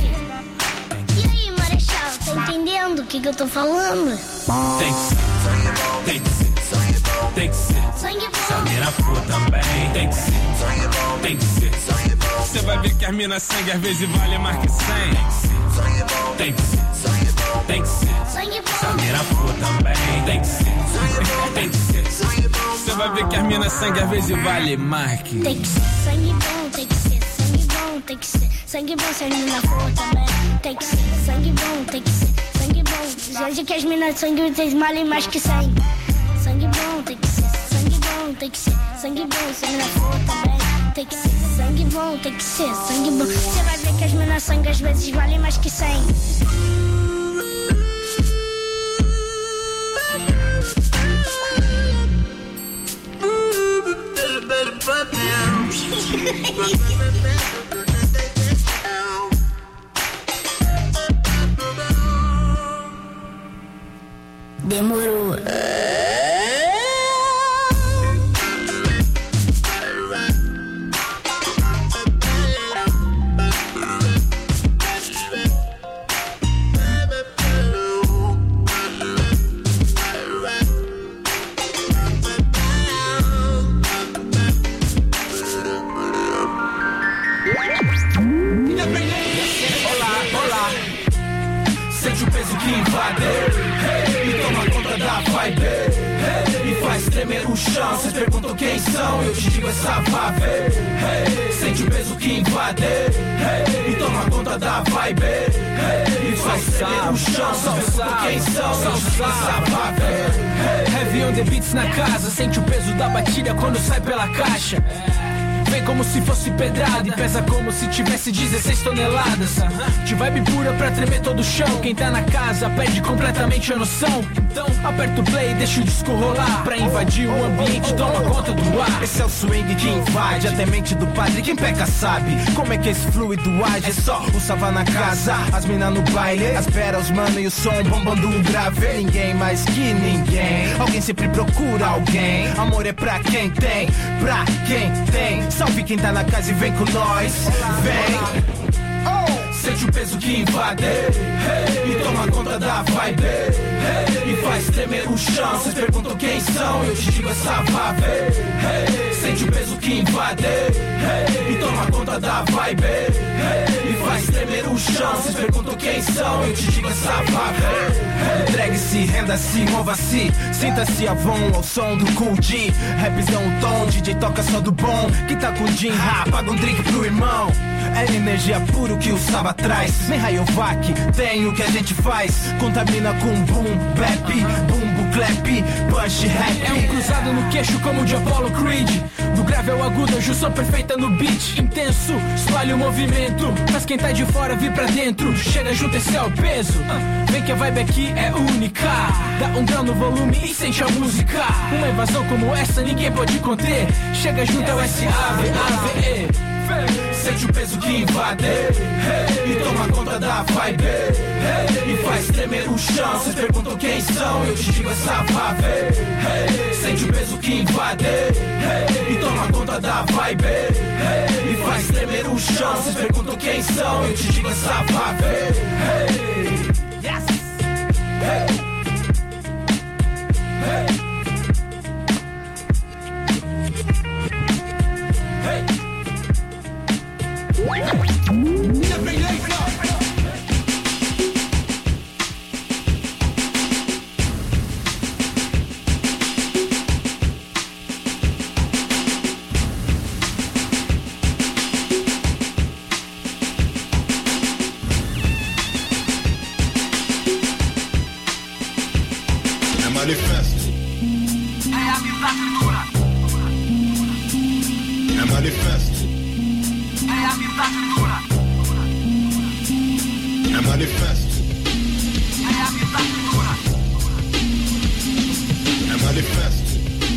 Speaker 8: E aí, Marechal, tá entendendo o que eu tô falando?
Speaker 9: Tem que ser, tem que ser, tem que ser. Samira for também. Tem que ser, tem que ser. Cê vai ver que as mina sangue às vezes vale mais que 100. Tem que ser, tem que ser. Samira for também. Tem que ser, tem que ser. Cê vai ver que as mina sangue às vezes vale mais que.
Speaker 8: Tem que ser sangue bom, tem que ser sangue bom, tem que ser sangue bom, se a mina for também. Tem que ser sangue bom, tem que ser sangue bom. Já de que as minas sangue vocês valem mais que 100. Sangue bom, tem que ser sangue bom, tem que ser sangue bom, se a mina for também. Tem que ser sangue bom, tem que ser sangue bom. Você vai ver que as minas sangue às vezes valem mais que 100. Demorou.
Speaker 9: Sente o peso que invade, hey, e toma conta da vibe, hey, e faz tremer o chão. Cês perguntam quem são, eu te digo essa vibe, hey, sente o peso que invade, hey, e toma conta da vibe, hey, e faz tremer o chão. Cês perguntam quem são, eu te digo essa vibe, hey. Heavy on the beats na casa, sente o peso da batida quando sai pela caixa. Vem como se fosse pedrada e pesa como se tivesse 16 toneladas. De vibe pura pra tremer todo o chão. Quem tá na casa perde completamente a noção. Então aperta o play e deixa o disco rolar. Pra invadir o ambiente, toma conta do ar. Esse é o swing que invade até mente do padre. Quem peca sabe como é que esse fluido age. É só o Sava na casa, as mina no baile, as peras, os mano e o som bombando um grave. Ninguém mais que ninguém, alguém sempre procura alguém. Amor é pra quem tem, pra quem tem. Salve quem tá na casa e vem com nós. Vem, sente o peso que invade, hey, e toma conta da vibe, hey, e faz tremer o chão. Cês perguntam quem são, eu te digo essa vibe, hey, sente o peso que invade, hey, e toma conta da vibe, hey, e faz tremer o chão. Cês perguntam quem são, eu te digo essa vibe, hey, entregue-se, renda-se, mova-se, sinta-se a vão ao som do Cool G. Rapzão o tom, DJ toca só do bom. Quem tá com gin, paga um drink pro irmão. é energia pura que o Saba traz. Nem Rayovac tem o que a gente faz. Contamina com boom, bap, bumbo, clap, punch, rap. É um cruzado no queixo como o de Apollo Creed. Do grave ao agudo, a junção perfeita no beat. Intenso, espalha o movimento. Mas quem tá de fora vir pra dentro. Chega junto, esse é o peso. Vem que a vibe aqui é única. Dá um grau no volume e sente a música. Uma invasão como essa ninguém pode conter. Chega junto ao S-A-V-A-V-E. Sente o peso que invade, e toma conta da vibe, e faz tremer o chão. Cês perguntam quem são, eu te digo essa vibe. Sente o peso que invade, e toma conta da vibe, e faz tremer o chão. Cês perguntam quem são, eu te digo essa vibe. Yes.
Speaker 6: Manifesto. É manifesto. É manifesto. É manifesto.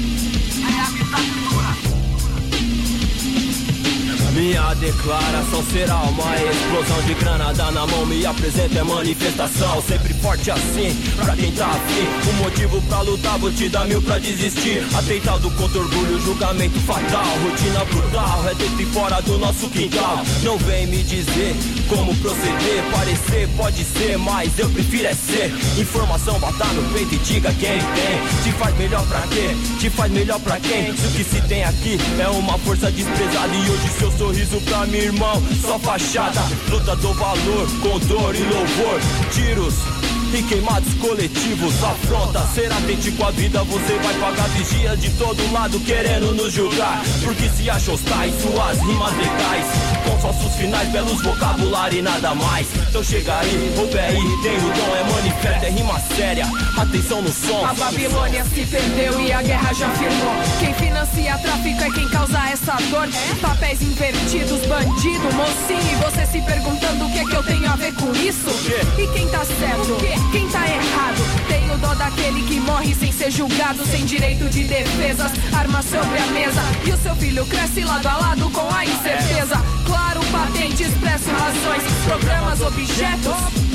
Speaker 10: Minha declaração será uma explosão de granada na mão. Me apresenta é manifestação, sempre forte assim, pra quem tá afim. Um motivo pra lutar, vou te dar 1000 pra desistir. Atentado contra orgulho, julgamento fatal. Rotina brutal, é dentro e fora do nosso quintal. Não vem me dizer como proceder. Parecer pode ser, mas eu prefiro é ser. Informação, bata no peito e diga quem tem. Te faz melhor pra quê? Te faz melhor pra quem? Se o que se tem aqui é uma força desprezada. E hoje seu sorriso pra mim, irmão, só fachada. Luta do valor, com dor e louvor. Tiros e queimados coletivos, afronta. Ser atente com a vida, você vai pagar vigia de todo lado querendo nos julgar. Porque se acham os tais, suas rimas legais, com falsos finais, belos vocabulário e nada mais. Então chega aí, ouve aí, tem o dom, é manifesto, é rima séria. Atenção no som.
Speaker 11: A Babilônia se perdeu e a guerra já firmou. Quem financia tráfico é quem causa essa dor. Papéis invertidos, bandido, mocinho. E você se perguntando o que é que eu tenho a ver com isso? E quem tá certo? Quem tá errado? Tenho dó daquele que morre sem ser julgado, sem direito de defesas, arma sobre a mesa. E o seu filho cresce lado a lado com a incerteza. Claro, patente, expresso razões, programas, objetos,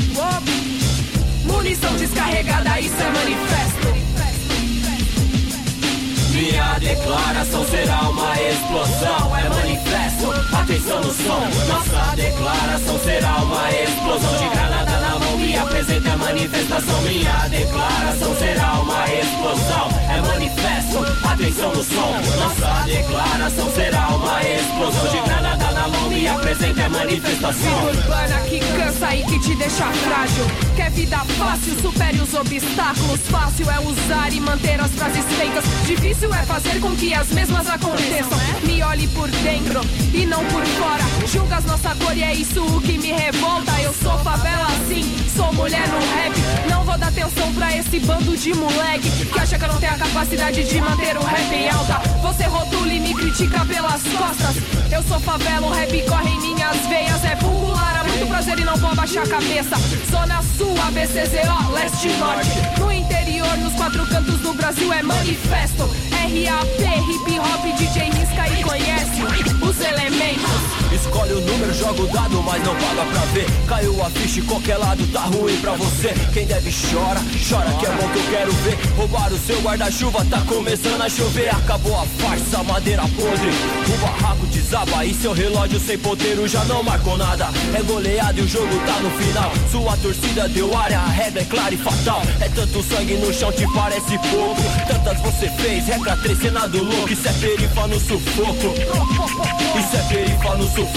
Speaker 11: munição descarregada, isso é manifesto.
Speaker 10: Minha declaração será uma explosão, é manifesto, atenção no som. Nossa declaração será uma explosão de granada na mão, me apresenta a manifestação. Minha declaração será uma explosão, é manifesto, atenção no som. Nossa declaração será uma explosão de granada na mão, me apresenta a manifestação.
Speaker 11: Vida urbana que cansa e que te deixa frágil. Quer vida fácil, supere os obstáculos. Fácil é usar e manter as frases feitas. Difícil é fazer com que as mesmas aconteçam. Me olhe por dentro e não por fora. Julgas nossa cor e é isso o que me revolta. Eu sou favela assim, sou mulher no rap. Não vou dar atenção pra esse bando de moleque que acha que eu não tenho a capacidade de manter o rap em alta. Você rotula e me critica pelas costas. Eu sou favela, o rap corre em minhas veias. É popular, há muito prazer e não vou abaixar a cabeça. Zona Sul, ABCZO, Leste e Norte. No interior, nos 4 cantos do Brasil é manifesto. RAP, hip hop, DJ risca e conhece os elementos.
Speaker 10: Escolhe o número, joga o dado, mas não paga pra ver. Caiu a ficha e qualquer lado tá ruim pra você. Quem deve chora, chora que é bom que eu quero ver. Roubar o seu guarda-chuva, tá começando a chover. Acabou a farsa, madeira podre, o barraco desaba e seu relógio sem ponteiro já não marcou nada. É goleado e o jogo tá no final. Sua torcida deu área, a regra é clara e fatal. É tanto sangue no chão, te parece pouco. Tantas você fez, regra 3, Senado louco. Isso é perifa no sufoco. Isso é perifa no sufoco.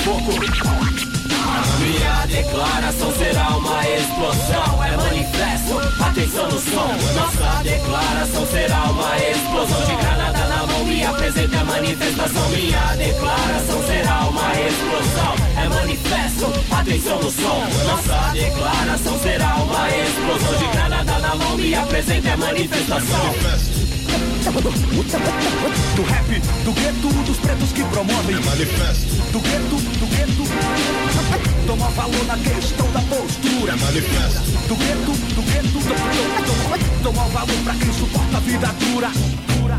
Speaker 10: Minha declaração será uma explosão, é manifesto, atenção no som. Nossa declaração será uma explosão de granada na mão, me apresenta a manifestação. Minha declaração será uma explosão, é manifesto, atenção no som. Nossa declaração será uma explosão de granada na mão, me apresenta a manifestação.
Speaker 12: Do rap, do gueto, dos pretos que promovem. Manifesto. Do gueto. Toma valor na questão da postura. Manifesto. Do gueto. Toma valor pra quem suporta a vida dura. Dura.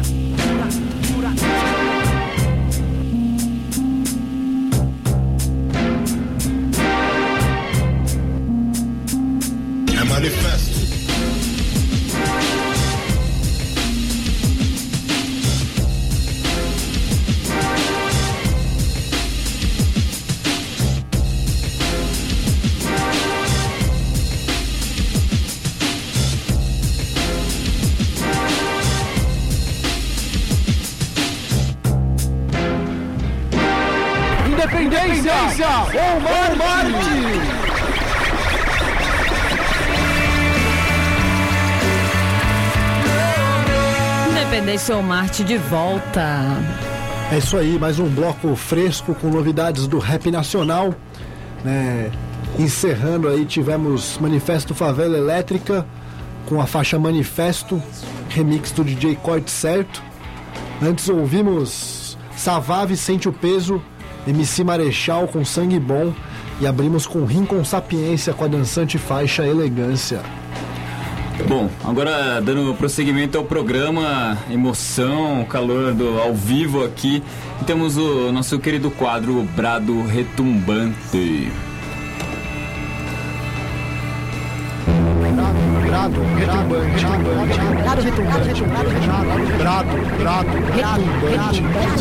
Speaker 12: É manifesto.
Speaker 3: Independência ou Marte!
Speaker 2: Independência ou Marte de volta.
Speaker 3: É isso aí, mais um bloco fresco com novidades do rap nacional, né? Encerrando aí, tivemos Manifesto Favela Elétrica com a faixa Manifesto, remix do DJ Corte Certo. Antes ouvimos Savave Sente o Peso, MC Marechal com Sangue Bom, e abrimos com Rim com Sapiência com a dançante faixa Elegância.
Speaker 1: Bom, agora dando prosseguimento ao programa, emoção, calor do ao vivo aqui, temos o nosso querido quadro Brado Retumbante.
Speaker 3: Brado retumbante.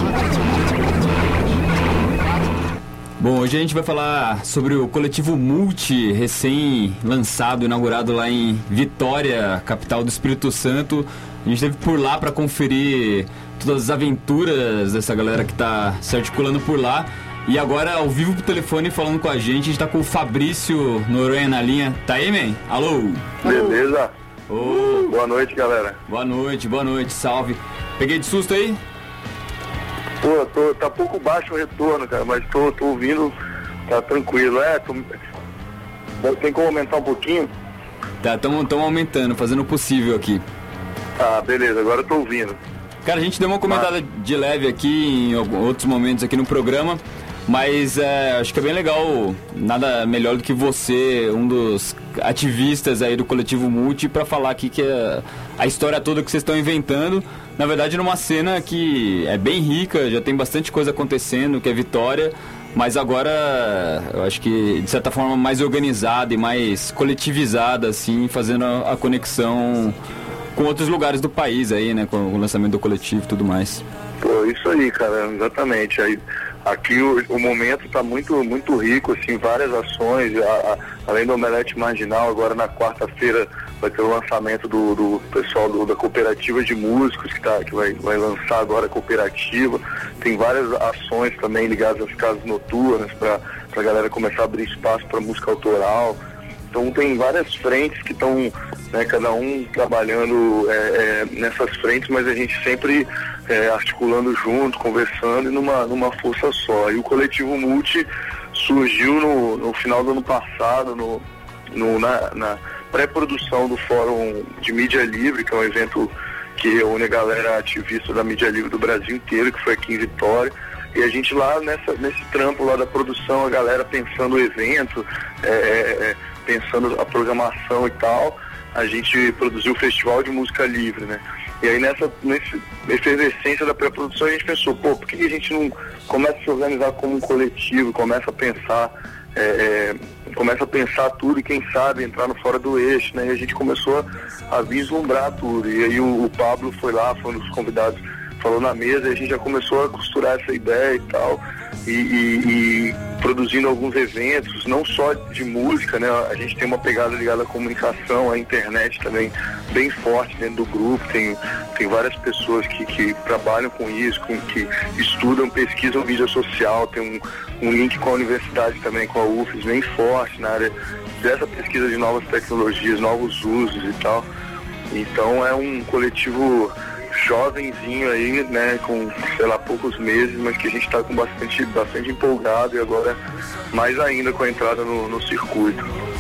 Speaker 1: Bom, hoje a gente vai falar sobre o coletivo Multi, recém-lançado, inaugurado lá em Vitória, capital do Espírito Santo. A gente esteve por lá para conferir todas as aventuras dessa galera que está se articulando por lá. E agora, ao vivo pro telefone, falando com a gente está com o Fabrício Noronha na linha. Tá aí, man? Alô?
Speaker 13: Beleza?
Speaker 1: Oh.
Speaker 13: Boa noite, galera.
Speaker 1: Boa noite, salve. Peguei de susto aí?
Speaker 13: Tá pouco baixo o retorno, cara, mas tô ouvindo, tá tranquilo. Tem como aumentar um pouquinho?
Speaker 1: Tá, estamos aumentando, fazendo o possível aqui.
Speaker 13: Ah, beleza, agora eu tô ouvindo.
Speaker 1: Cara, a gente deu uma comentada de leve aqui em outros momentos aqui no programa, mas acho que é bem legal, nada melhor do que você, um dos ativistas aí do coletivo Multi, para falar aqui que a história toda que vocês estão inventando, na verdade numa cena que é bem rica, já tem bastante coisa acontecendo, que é Vitória, mas agora eu acho que de certa forma mais organizada e mais coletivizada, assim, fazendo a conexão com outros lugares do país aí, né, com o lançamento do coletivo e tudo mais.
Speaker 13: Pô, isso aí, cara, exatamente. Aí, aqui o momento tá muito rico, assim, várias ações, além do Omelete Marginal, agora na quarta-feira vai ter o lançamento do pessoal da cooperativa de músicos, que vai lançar agora a cooperativa. Tem várias ações também ligadas às casas noturnas, pra galera começar a abrir espaço para música autoral. Então tem várias frentes que estão, né, cada um trabalhando nessas frentes, mas a gente sempre articulando junto, conversando e numa força só. E o Coletivo Multi surgiu no final do ano passado, na pré-produção do Fórum de Mídia Livre, que é um evento que reúne a galera ativista da mídia livre do Brasil inteiro, que foi aqui em Vitória. E a gente lá nesse trampo lá da produção, a galera pensando o evento, pensando a programação e tal, a gente produziu o Festival de Música Livre, né? E aí nessa efervescência da pré-produção a gente pensou, por que a gente não começa a se organizar como um coletivo, começa a pensar tudo e quem sabe entrar no Fora do Eixo, né? E a gente começou a vislumbrar tudo. E aí o Pablo foi lá, foi um dos convidados, falou na mesa, e a gente já começou a costurar essa ideia e tal, e produzindo alguns eventos, não só de música, né? A gente tem uma pegada ligada à comunicação, à internet também bem forte dentro do grupo, tem várias pessoas que trabalham com isso, que estudam, pesquisam mídia social, tem um link com a universidade também, com a UFES, bem forte na área dessa pesquisa de novas tecnologias, novos usos e tal. Então é um coletivo jovenzinho aí, né, com, sei lá, poucos meses, mas que a gente está com bastante empolgado, e agora mais ainda com a entrada no circuito.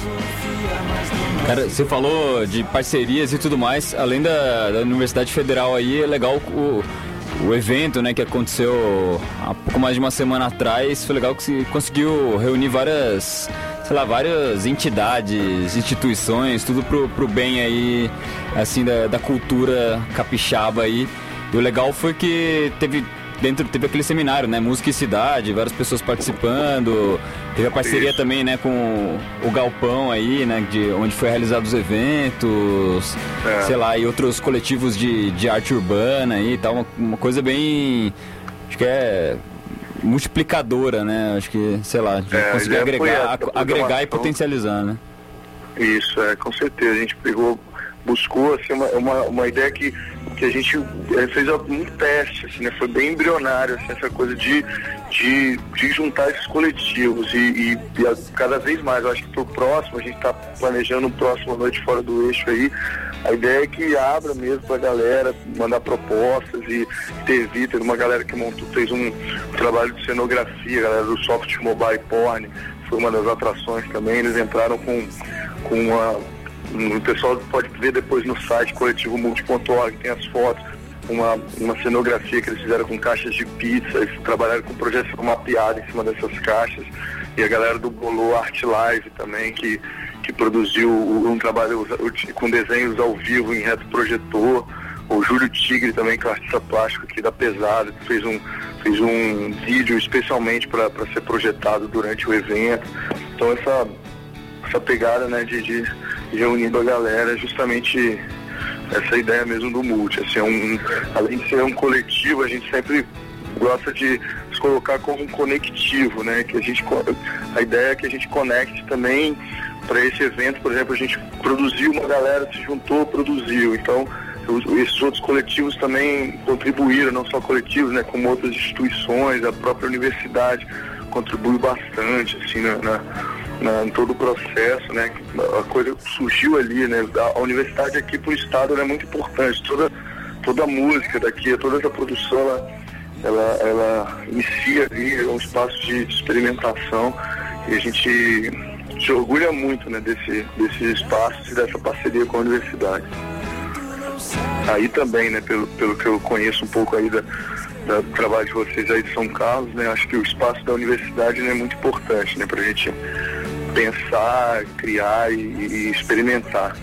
Speaker 1: Cara, você falou de parcerias e tudo mais, além da Universidade Federal aí, é legal o evento, né, que aconteceu há pouco mais de uma semana atrás. Foi legal que você conseguiu reunir várias entidades, instituições, tudo pro bem aí, assim, da cultura capixaba aí. E o legal foi que teve aquele seminário, né, Música e Cidade, várias pessoas participando. Teve a parceria também, né, com o Galpão aí, né, onde foi realizados os eventos, sei lá, e outros coletivos de arte urbana aí e tal, uma coisa bem, acho que é multiplicadora, né, acho que, sei lá, de conseguir agregar e potencializar, né.
Speaker 13: Isso, com certeza, a gente buscou assim, uma ideia que a gente fez um teste, assim, né? Foi bem embrionário, assim, essa coisa de juntar esses coletivos e cada vez mais. Eu acho que pro próximo, a gente está planejando o próximo Noite Fora do Eixo aí. A ideia é que abra mesmo pra galera mandar propostas e ter uma galera que fez um trabalho de cenografia, a galera do Soft Mobile Porn, foi uma das atrações também. Eles entraram com o pessoal pode ver depois no site coletivomulti.org, tem as fotos, uma cenografia que eles fizeram com caixas de pizza, eles trabalharam com projeção mapeada em cima dessas caixas, e a galera do Bolô Art Live também, que produziu um trabalho com desenhos ao vivo em retroprojetor. O Júlio Tigre também, que é um artista plástico aqui da Pesada, que fez um vídeo especialmente para ser projetado durante o evento. Então essa pegada, né, de reunindo a galera, é justamente essa ideia mesmo do Multi. Assim, além de ser um coletivo, a gente sempre gosta de se colocar como um conectivo, né? A ideia é que a gente conecte também para esse evento. Por exemplo, a gente produziu, uma galera se juntou, produziu. Então, esses outros coletivos também contribuíram, não só coletivos, né, como outras instituições, a própria universidade contribuiu bastante, assim, em todo o processo, né? A coisa surgiu ali, né? A universidade aqui pro estado, ela é muito importante. Toda a música daqui, toda essa produção, ela inicia ali um espaço de experimentação, e a gente se orgulha muito, né, desses espaços e dessa parceria com a universidade. Aí também, né, pelo que eu conheço um pouco aí do trabalho de vocês aí de São Carlos, né, acho que o espaço da universidade, né, é muito importante, né, pra gente pensar, criar e experimentar.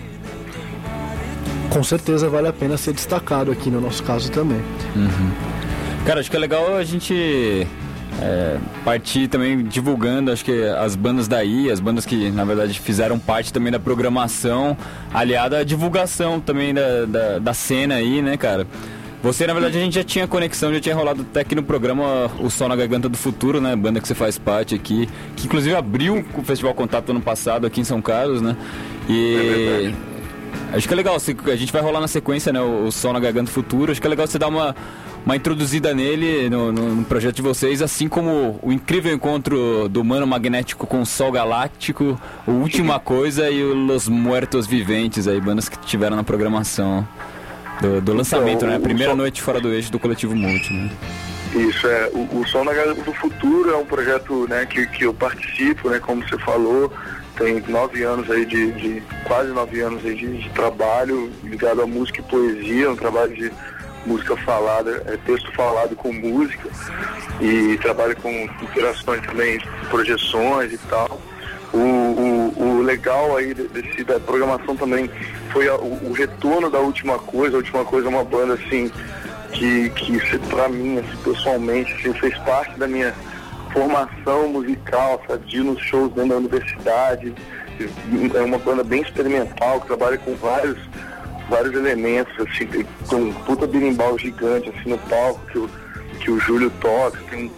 Speaker 3: Com certeza vale a pena ser destacado aqui no nosso caso também.
Speaker 1: Uhum. Cara, acho que é legal a gente partir também divulgando, acho que as bandas daí, as bandas que na verdade fizeram parte também da programação, aliada à divulgação também da cena aí, né, cara? Você, na verdade, a gente já tinha conexão, já tinha rolado até aqui no programa o Sol na Garganta do Futuro, né? Banda que você faz parte aqui, que inclusive abriu o Festival Contato ano passado aqui em São Carlos, né? E acho que é legal, a gente vai rolar na sequência, né? O Sol na Garganta do Futuro. Acho que é legal você dar uma introduzida nele no projeto de vocês, assim como o incrível encontro do Mano Magnético com o Sol Galáctico, o Última Coisa e o Los Muertos Viventes, aí, bandas que tiveram na programação do lançamento, né? A primeira noite fora do eixo do Coletivo Multi, né?
Speaker 13: Isso, o Sol na Garganta do Futuro é um projeto, né, que eu participo, né, como você falou. Tem 9 anos aí quase 9 anos aí de trabalho ligado à música e poesia, um trabalho de música falada, texto falado com música, e trabalho com interações também, projeções e tal. O legal aí da programação também foi o retorno da Última Coisa. A Última Coisa é uma banda assim que pra mim, assim, pessoalmente, assim, fez parte da minha formação musical, sabe, de ir nos shows dentro da universidade. É uma banda bem experimental, que trabalha com vários elementos, assim, com um puta berimbau gigante assim no palco que o Júlio toca.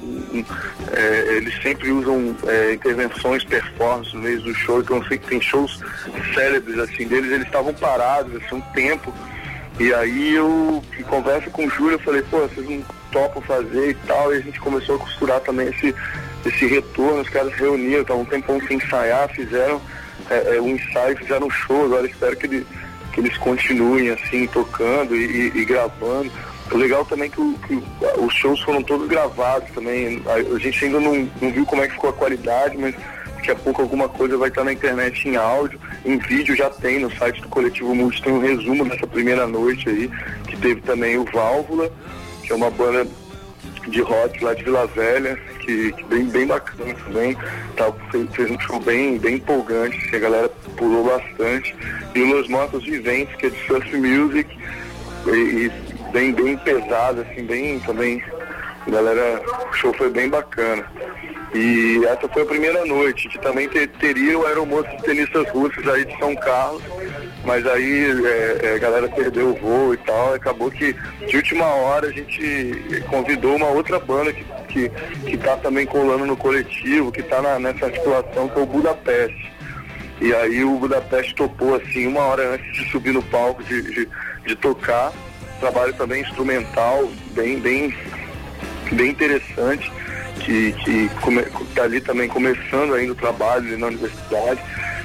Speaker 13: Eles sempre usam intervenções, performances no meio do show. Então eu sei que tem shows célebres assim deles, eles estavam parados assim um tempo, e aí eu converso com o Júlio, eu falei, pô, vocês não topam fazer e tal, e a gente começou a costurar também esse retorno. Os caras se reuniram, estavam um tempão sem ensaiar, fizeram um ensaio, fizeram um show. Agora espero que eles continuem assim, tocando e gravando. O legal também que os shows foram todos gravados também. A gente ainda não viu como é que ficou a qualidade, mas daqui a pouco alguma coisa vai estar na internet em áudio. Em vídeo já tem no site do Coletivo Multi, tem um resumo dessa primeira noite aí, que teve também o Válvula, que é uma banda de rock lá de Vila Velha, que bem bacana também. Tá, fez um show bem empolgante, que a galera pulou bastante. E o Los Mortos Viventes, que é de surf music, e bem pesado, assim, bem também. Galera, o show foi bem bacana. E essa foi a primeira noite, que também teria o Aeromoços Tenistas Russos aí de São Carlos, mas aí a galera perdeu o voo e tal, acabou que de última hora a gente convidou uma outra banda que tá também colando no coletivo, que tá nessa articulação, que é o Budapeste. E aí o Budapeste topou assim, uma hora antes de subir no palco, de tocar. Trabalho também instrumental, bem interessante, que tá ali também começando ainda o trabalho ali na universidade,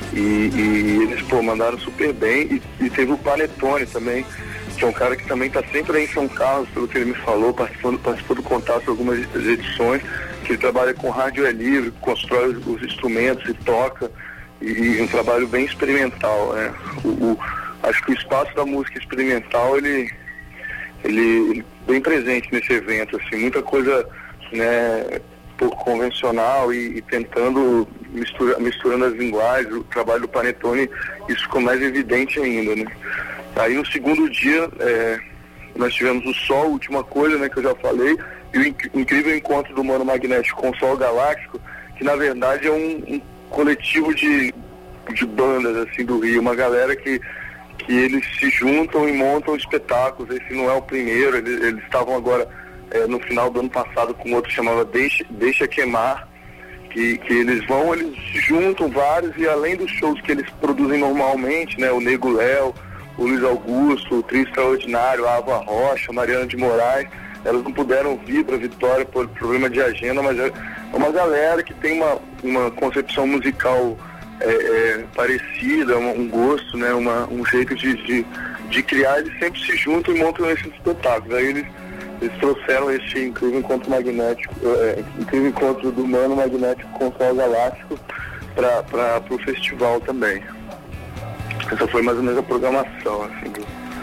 Speaker 13: e eles mandaram super bem. E teve o Panetone também, que é um cara que também está sempre aí em São Carlos, pelo que ele me falou, participou do Contato em algumas edições, que ele trabalha com rádio livre, constrói os instrumentos e toca, e um trabalho bem experimental, né? Acho que o espaço da música experimental, ele bem presente nesse evento, assim, muita coisa, né, pouco convencional e tentando misturando as linguagens. O trabalho do Panetone, isso ficou mais evidente ainda, né? Aí no segundo dia nós tivemos o Sol, última coisa, né, que eu já falei, e o incrível encontro do Mano Magnético com o Sol Galáctico, que na verdade é um coletivo de bandas assim do Rio, uma galera que eles se juntam e montam espetáculos. Esse não é o primeiro, eles estavam agora no final do ano passado com outro que chamava Deixa Queimar, que eles se juntam vários, e além dos shows que eles produzem normalmente, né, o Nego Léo, o Luiz Augusto, o Trio Extraordinário, a Ava Rocha, a Mariana de Moraes, elas não puderam vir para Vitória por problema de agenda, mas é uma galera que tem uma concepção musical parecida, um gosto, né, um jeito de criar. Eles sempre se juntam e montam esses espetáculos. Aí eles trouxeram esse incrível encontro magnético, incrível encontro do Mano Magnético com o Sol Galáctico para o festival também. Essa foi mais ou menos a programação, assim,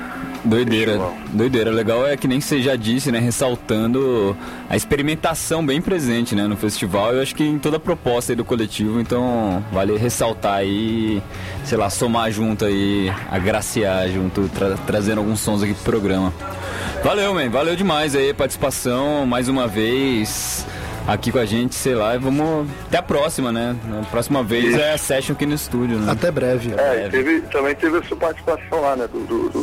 Speaker 1: Doideira. Legal é que nem você já disse, né, ressaltando a experimentação bem presente, né, no festival. Eu acho que em toda a proposta aí do coletivo, então vale ressaltar aí, sei lá, somar junto aí, agraciar junto, trazendo alguns sons aqui pro programa. Valeu, man, valeu demais aí a participação, mais uma vez aqui com a gente, sei lá, e vamos até a próxima, né? A próxima vez é a session aqui no estúdio, né?
Speaker 3: Até breve.
Speaker 13: Também teve a sua participação lá, né?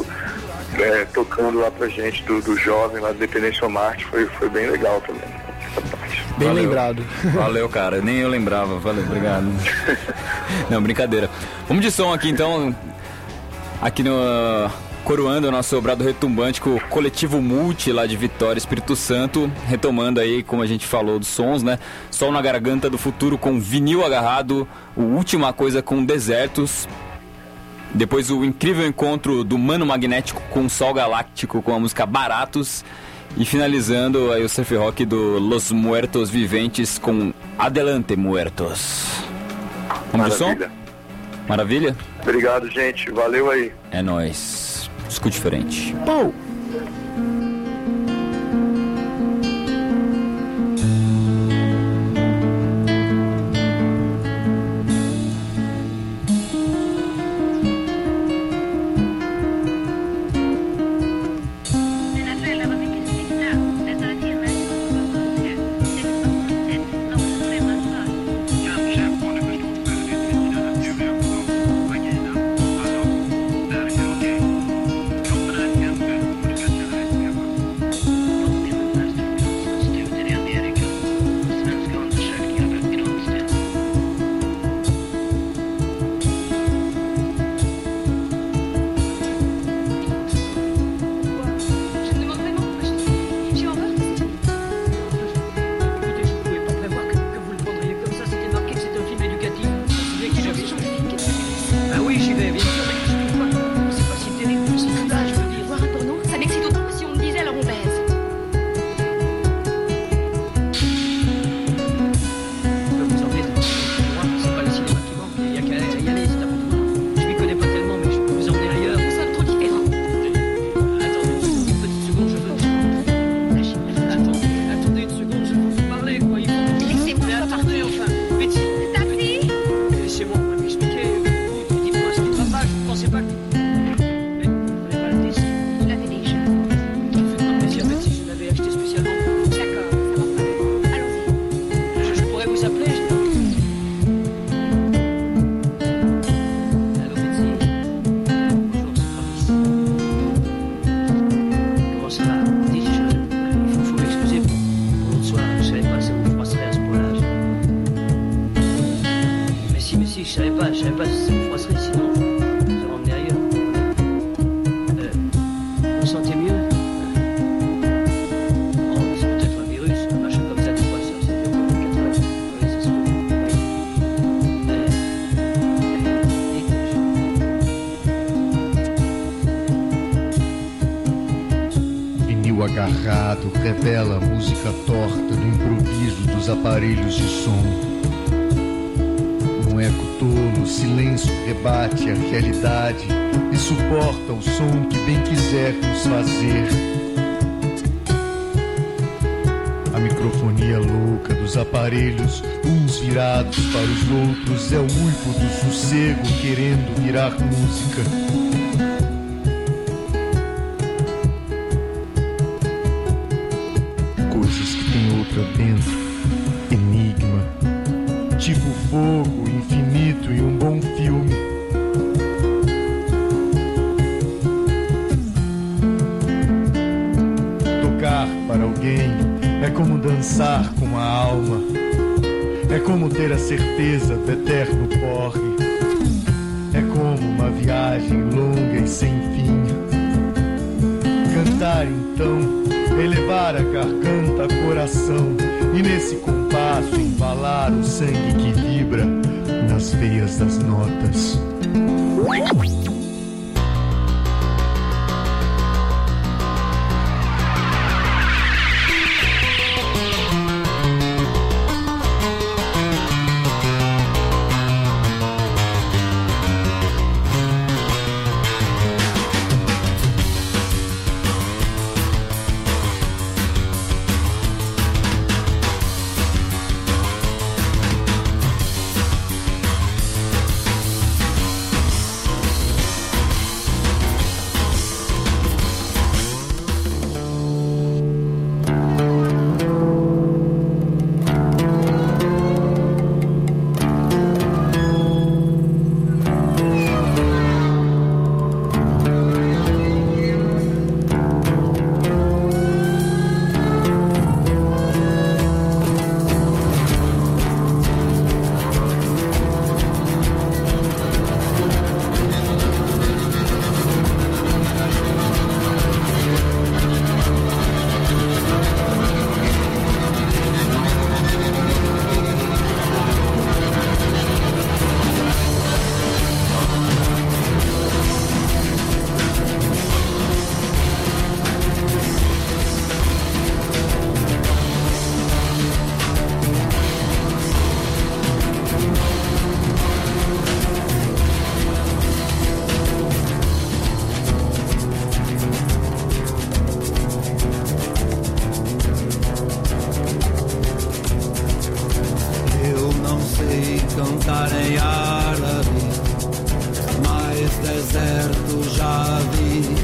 Speaker 13: Tocando lá pra gente, do jovem lá do Dependência Marte, foi bem legal também.
Speaker 3: Bem lembrado.
Speaker 1: Valeu, cara, nem eu lembrava, valeu, obrigado. Não, brincadeira. Vamos de som aqui então, aqui no... coroando o nosso brado retumbante com o Coletivo Multi lá de Vitória, Espírito Santo, retomando aí, como a gente falou, dos sons, né? Sol na Garganta do Futuro com Vinil Agarrado, o Última Coisa com Desertos, depois o incrível encontro do Mano Magnético com Sol Galáctico com a música Baratos, e finalizando aí o surf rock do Los Muertos Viventes com Adelante Muertos. Vamos de som? Maravilha?
Speaker 13: Obrigado, gente. Valeu aí.
Speaker 1: É nóis. Escute diferente.
Speaker 14: vous sentez mieux? Oh, c'est peut-être un virus, un machin comme ça, des fois, ça dure 4 heures. Oui, c'est sûr.
Speaker 15: Vinil agarrado revela a música torta do improviso dos aparelhos de som. Um eco tolo, o silêncio rebate a realidade e suporta o som que bem quiser nos fazer. A microfonia louca dos aparelhos, uns virados para os outros, é o uivo do sossego querendo virar música. Coisas que tem outra dentro, enigma, tipo fogo infinito e um bom filme. Tocar para alguém é como dançar com a alma, é como ter a certeza do eterno porre, é como uma viagem longa e sem fim. Cantar então, elevar a garganta, coração, e nesse compasso embalar o sangue que vibra nas veias das notas.
Speaker 16: cantar em árabe, mais deserto já vi.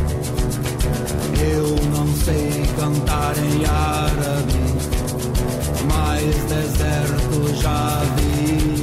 Speaker 16: Eu não sei cantar em árabe, mais deserto já vi.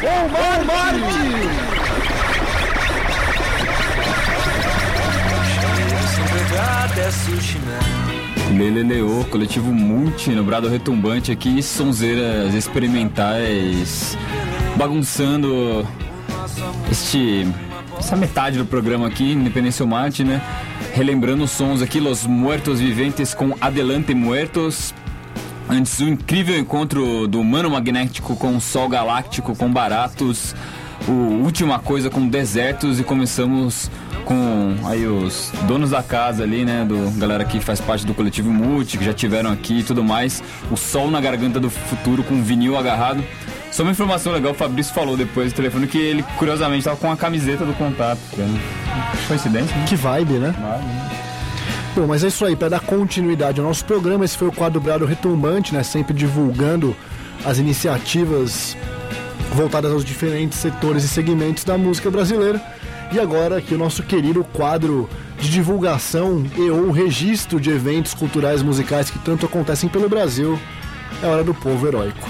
Speaker 3: Bom Marte!
Speaker 1: Leleleô, coletivo multi no brado retumbante aqui, sonzeiras experimentais, bagunçando essa metade do programa aqui, Independência ou Marte, né? Relembrando os sons aqui, Los Muertos Viventes com Adelante Muertos. Antes, o incrível encontro do Mano Magnético com o Sol Galáctico com Baratos. Última Coisa com Desertos. E começamos com aí os donos da casa ali, né? Galera que faz parte do coletivo Multi, que já tiveram aqui e tudo mais. O Sol na Garganta do Futuro com vinil agarrado. Só uma informação legal, o Fabrício falou depois do telefone que ele, curiosamente, estava com a camiseta do Contato. Coincidência, né?
Speaker 3: Que vibe, né? Bom, mas é isso aí, para dar continuidade ao nosso programa, esse foi o quadro Brado Retumbante, né? Sempre divulgando as iniciativas voltadas aos diferentes setores e segmentos da música brasileira. E agora aqui o nosso querido quadro de divulgação e ou registro de eventos culturais musicais que tanto acontecem pelo Brasil. É hora do Povo Heróico.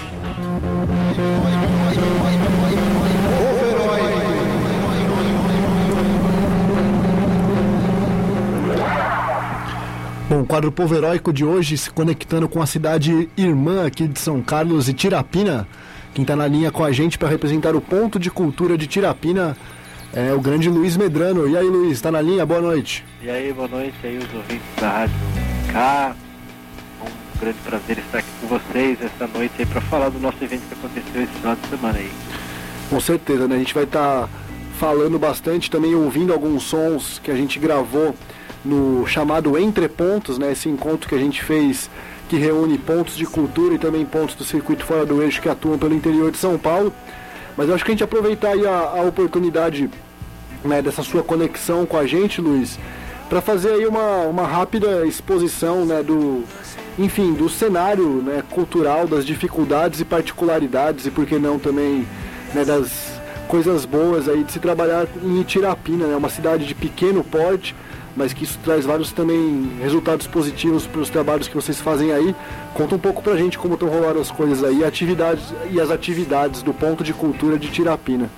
Speaker 3: Bom, o quadro Povo Heróico de hoje se conectando com a cidade irmã aqui de São Carlos e Tirapina. Quem está na linha com a gente para representar o ponto de cultura de Tirapina é o grande Luiz Medrano. E aí, Luiz, está na linha? Boa noite.
Speaker 17: E aí, boa noite aí os ouvintes da Rádio K. Um grande prazer estar aqui com vocês essa noite aí para falar do nosso evento que aconteceu esse final de semana aí.
Speaker 3: Com certeza, né? A gente vai estar falando bastante, também ouvindo alguns sons que a gente gravou no chamado Entre Pontos, né? Esse encontro que a gente fez, que reúne pontos de cultura e também pontos do circuito fora do eixo que atuam pelo interior de São Paulo. Mas eu acho que a gente aproveitar aí a oportunidade, né, dessa sua conexão com a gente, Luiz, para fazer aí uma rápida exposição, né, do cenário, né, cultural, das dificuldades e particularidades e por que não também, né, das coisas boas aí de se trabalhar em Tirapina, né, uma cidade de pequeno porte, mas que isso traz vários também resultados positivos para os trabalhos que vocês fazem aí. Conta um pouco pra gente como estão rolando as coisas aí, as atividades do Ponto de Cultura de Tirapina.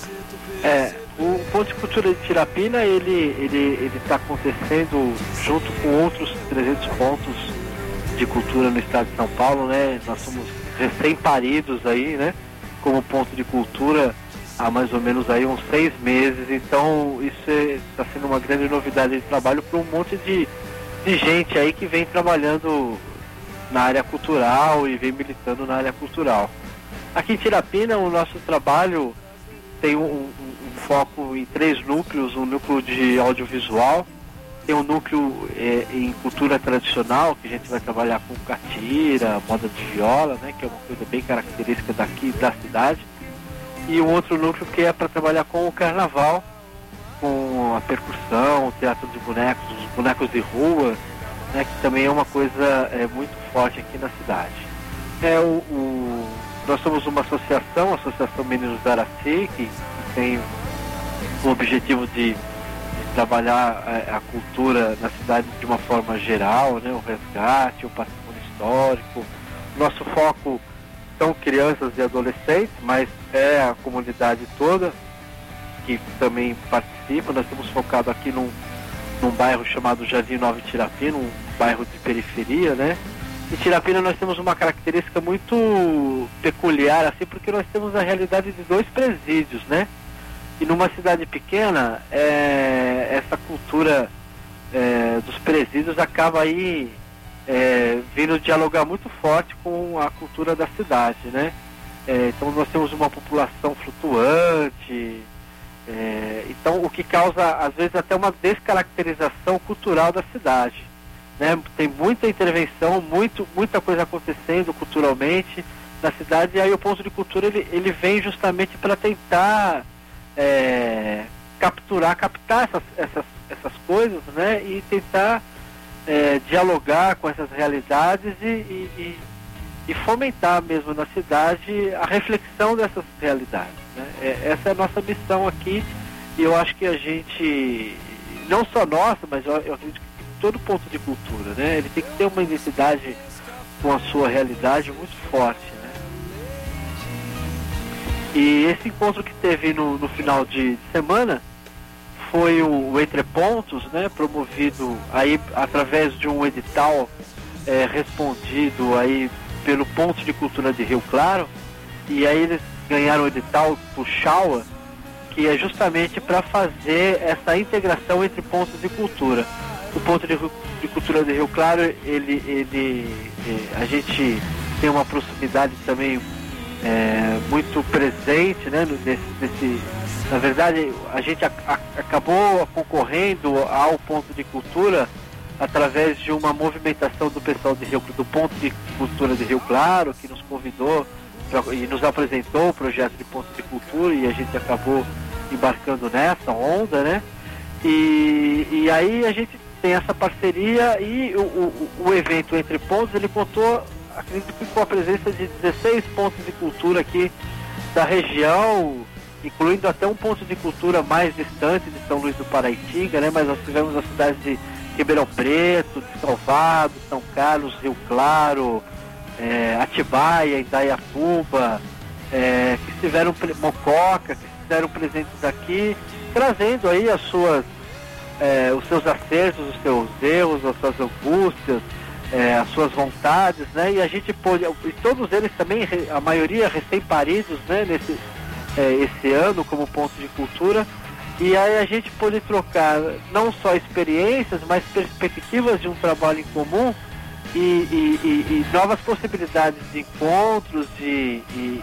Speaker 17: O Ponto de Cultura de Tirapina, ele está acontecendo junto com outros 300 pontos de cultura no estado de São Paulo, né? Nós somos recém-paridos aí, né? Como ponto de cultura há mais ou menos aí uns 6 meses, então isso está sendo uma grande novidade de trabalho para um monte de gente aí que vem trabalhando na área cultural e vem militando na área cultural. Aqui em Tirapina o nosso trabalho tem um foco em 3 núcleos, um núcleo de audiovisual, tem um núcleo em cultura tradicional, que a gente vai trabalhar com catira, moda de viola, né, que é uma coisa bem característica daqui da cidade. E um outro núcleo que é para trabalhar com o carnaval, com a percussão, o teatro de bonecos, os bonecos de rua, né, que também é uma coisa muito forte aqui na cidade. Nós somos uma associação, a Associação Meninos da Araci, que tem o objetivo de trabalhar a cultura na cidade de uma forma geral, né, o resgate, o patrimônio histórico. Nosso foco são crianças e adolescentes, mas é a comunidade toda que também participa. Nós estamos focados aqui num bairro chamado Jardim Nova Tirapina, um bairro de periferia, né? Em Tirapina nós temos uma característica muito peculiar, assim, porque nós temos a realidade de 2 presídios, né? E numa cidade pequena, essa cultura dos presídios acaba aí vindo dialogar muito forte com a cultura da cidade, né? Então nós temos uma população flutuante, então o que causa às vezes até uma descaracterização cultural da cidade, né? Tem muita intervenção, muita coisa acontecendo culturalmente na cidade, e aí o ponto de cultura ele vem justamente para tentar captar essas coisas, né? E tentar dialogar com essas realidades e fomentar mesmo na cidade a reflexão dessas realidades, né? Essa é a nossa missão aqui, e eu acho que a gente, não só nossa, mas eu acredito que todo ponto de cultura, né? Ele tem que ter uma identidade com a sua realidade muito forte, né? E esse encontro que teve no final de semana foi o Entre Pontos, né, promovido aí através de um edital respondido aí pelo Ponto de Cultura de Rio Claro, e aí eles ganharam o edital do Shawa, que é justamente para fazer essa integração entre pontos de cultura. O Ponto de Cultura de Rio Claro, a gente tem uma proximidade também muito presente, né, na verdade, a gente acabou concorrendo ao Ponto de Cultura através de uma movimentação do pessoal do Ponto de Cultura de Rio Claro, que nos convidou e nos apresentou o projeto de Ponto de Cultura, e a gente acabou embarcando nessa onda, né? E aí a gente tem essa parceria, e o evento Entre Pontos, ele contou, acredito que com a presença de 16 pontos de cultura aqui da região, incluindo até um ponto de cultura mais distante de São Luís do Paraitinga, né? Mas nós tivemos as cidades de Ribeirão Preto, Descalvado, São Carlos, Rio Claro, Atibaia, Indaiatuba, que estiveram, Mococa, que estiveram presentes aqui, trazendo aí os seus acertos, os seus erros, as suas angústias, as suas vontades, né? E a gente pôde, e todos eles também, a maioria recém-paridos, né, esse ano como ponto de cultura. E aí a gente pôde trocar não só experiências, mas perspectivas de um trabalho em comum e novas possibilidades de encontros e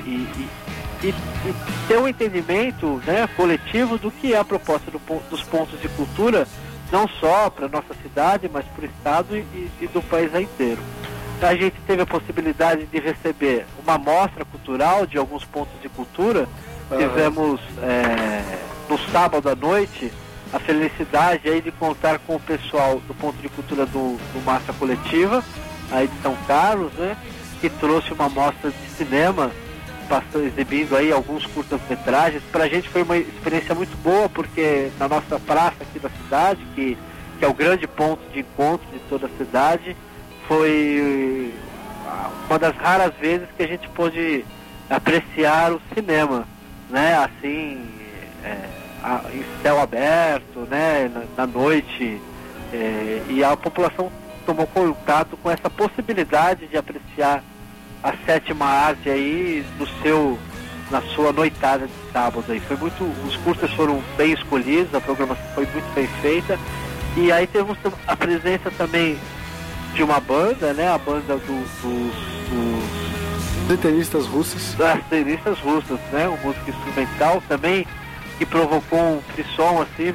Speaker 17: ter um entendimento, né, coletivo do que é a proposta dos pontos de cultura, não só para a nossa cidade, mas para o estado e do país inteiro. A gente teve a possibilidade de receber uma mostra cultural de alguns pontos de cultura. Tivemos no sábado à noite a felicidade aí de contar com o pessoal do Ponto de Cultura do Massa Coletiva, aí de São Carlos, né, que trouxe uma mostra de cinema, exibindo aí alguns curtas-metragens. Pra gente foi uma experiência muito boa, porque na nossa praça aqui da cidade, que é o grande ponto de encontro de toda a cidade, foi uma das raras vezes que a gente pôde apreciar o cinema, né, assim, em céu aberto, né, na noite, e a população tomou contato com essa possibilidade de apreciar a sétima arte aí na sua noitada de sábado aí. Os curtas foram bem escolhidos, a programação foi muito bem feita, e aí temos a presença também de uma banda, né, a banda dos
Speaker 3: Tenistas russas.
Speaker 17: Das tenistas russas, né? Um música instrumental também, que provocou um frisson assim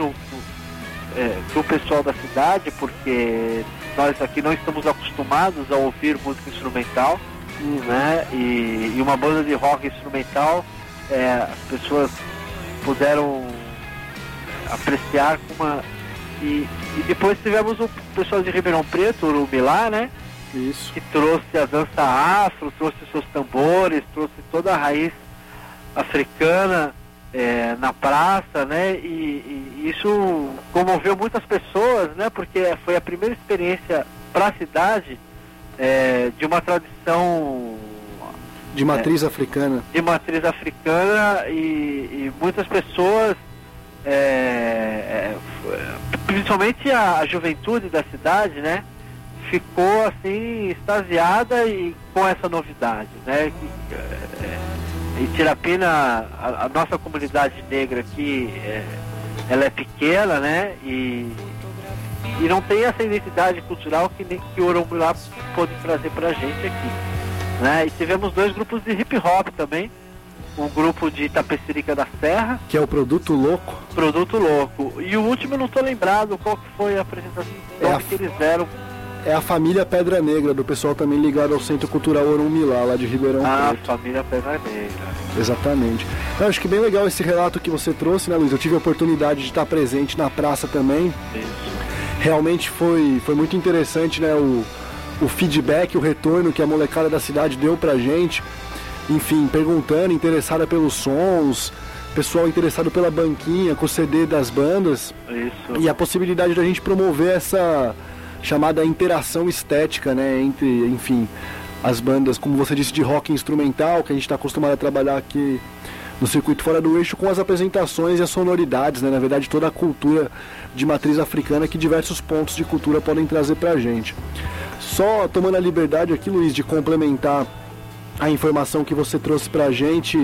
Speaker 17: no pessoal da cidade, porque nós aqui não estamos acostumados a ouvir música instrumental, né? E uma banda de rock instrumental, as pessoas puderam apreciar com uma... E depois tivemos o pessoal de Ribeirão Preto, o Urumilá, né?
Speaker 3: Isso.
Speaker 17: Que trouxe a dança afro, trouxe seus tambores, trouxe toda a raiz africana na praça, né? E isso comoveu muitas pessoas, né? Porque foi a primeira experiência para a cidade de uma tradição
Speaker 3: de matriz africana.
Speaker 17: De matriz africana, e muitas pessoas, principalmente a juventude da cidade, né, ficou assim extasiada com essa novidade, né? Em Tirapina, a nossa comunidade negra aqui, ela é pequena, né? E não tem essa identidade cultural que o Urumilá pôde trazer pra gente aqui, né? E tivemos 2 grupos de hip hop também. Um grupo de Itapecerica da Serra,
Speaker 3: que é o Produto Louco.
Speaker 17: Produto Louco. E o último eu não tô lembrado qual que foi a apresentação que eles deram.
Speaker 3: É a família Pedra Negra, do pessoal também ligado ao Centro Cultural Urumilá, lá de Ribeirão Preto.
Speaker 17: A família Pedra Negra.
Speaker 3: Exatamente. Eu acho que bem legal esse relato que você trouxe, né, Luiz? Eu tive a oportunidade de estar presente na praça também.
Speaker 17: Isso.
Speaker 3: Realmente foi muito interessante, né, o feedback, o retorno que a molecada da cidade deu pra gente. Enfim, perguntando, interessada pelos sons, pessoal interessado pela banquinha, com o CD das bandas.
Speaker 17: Isso.
Speaker 3: E a possibilidade da gente promover essa chamada interação estética, né, entre, enfim, as bandas, como você disse, de rock instrumental, que a gente está acostumado a trabalhar aqui no circuito fora do eixo, com as apresentações e as sonoridades, né? Na verdade, toda a cultura de matriz africana que diversos pontos de cultura podem trazer pra gente. Só tomando a liberdade aqui, Luiz, de complementar a informação que você trouxe pra gente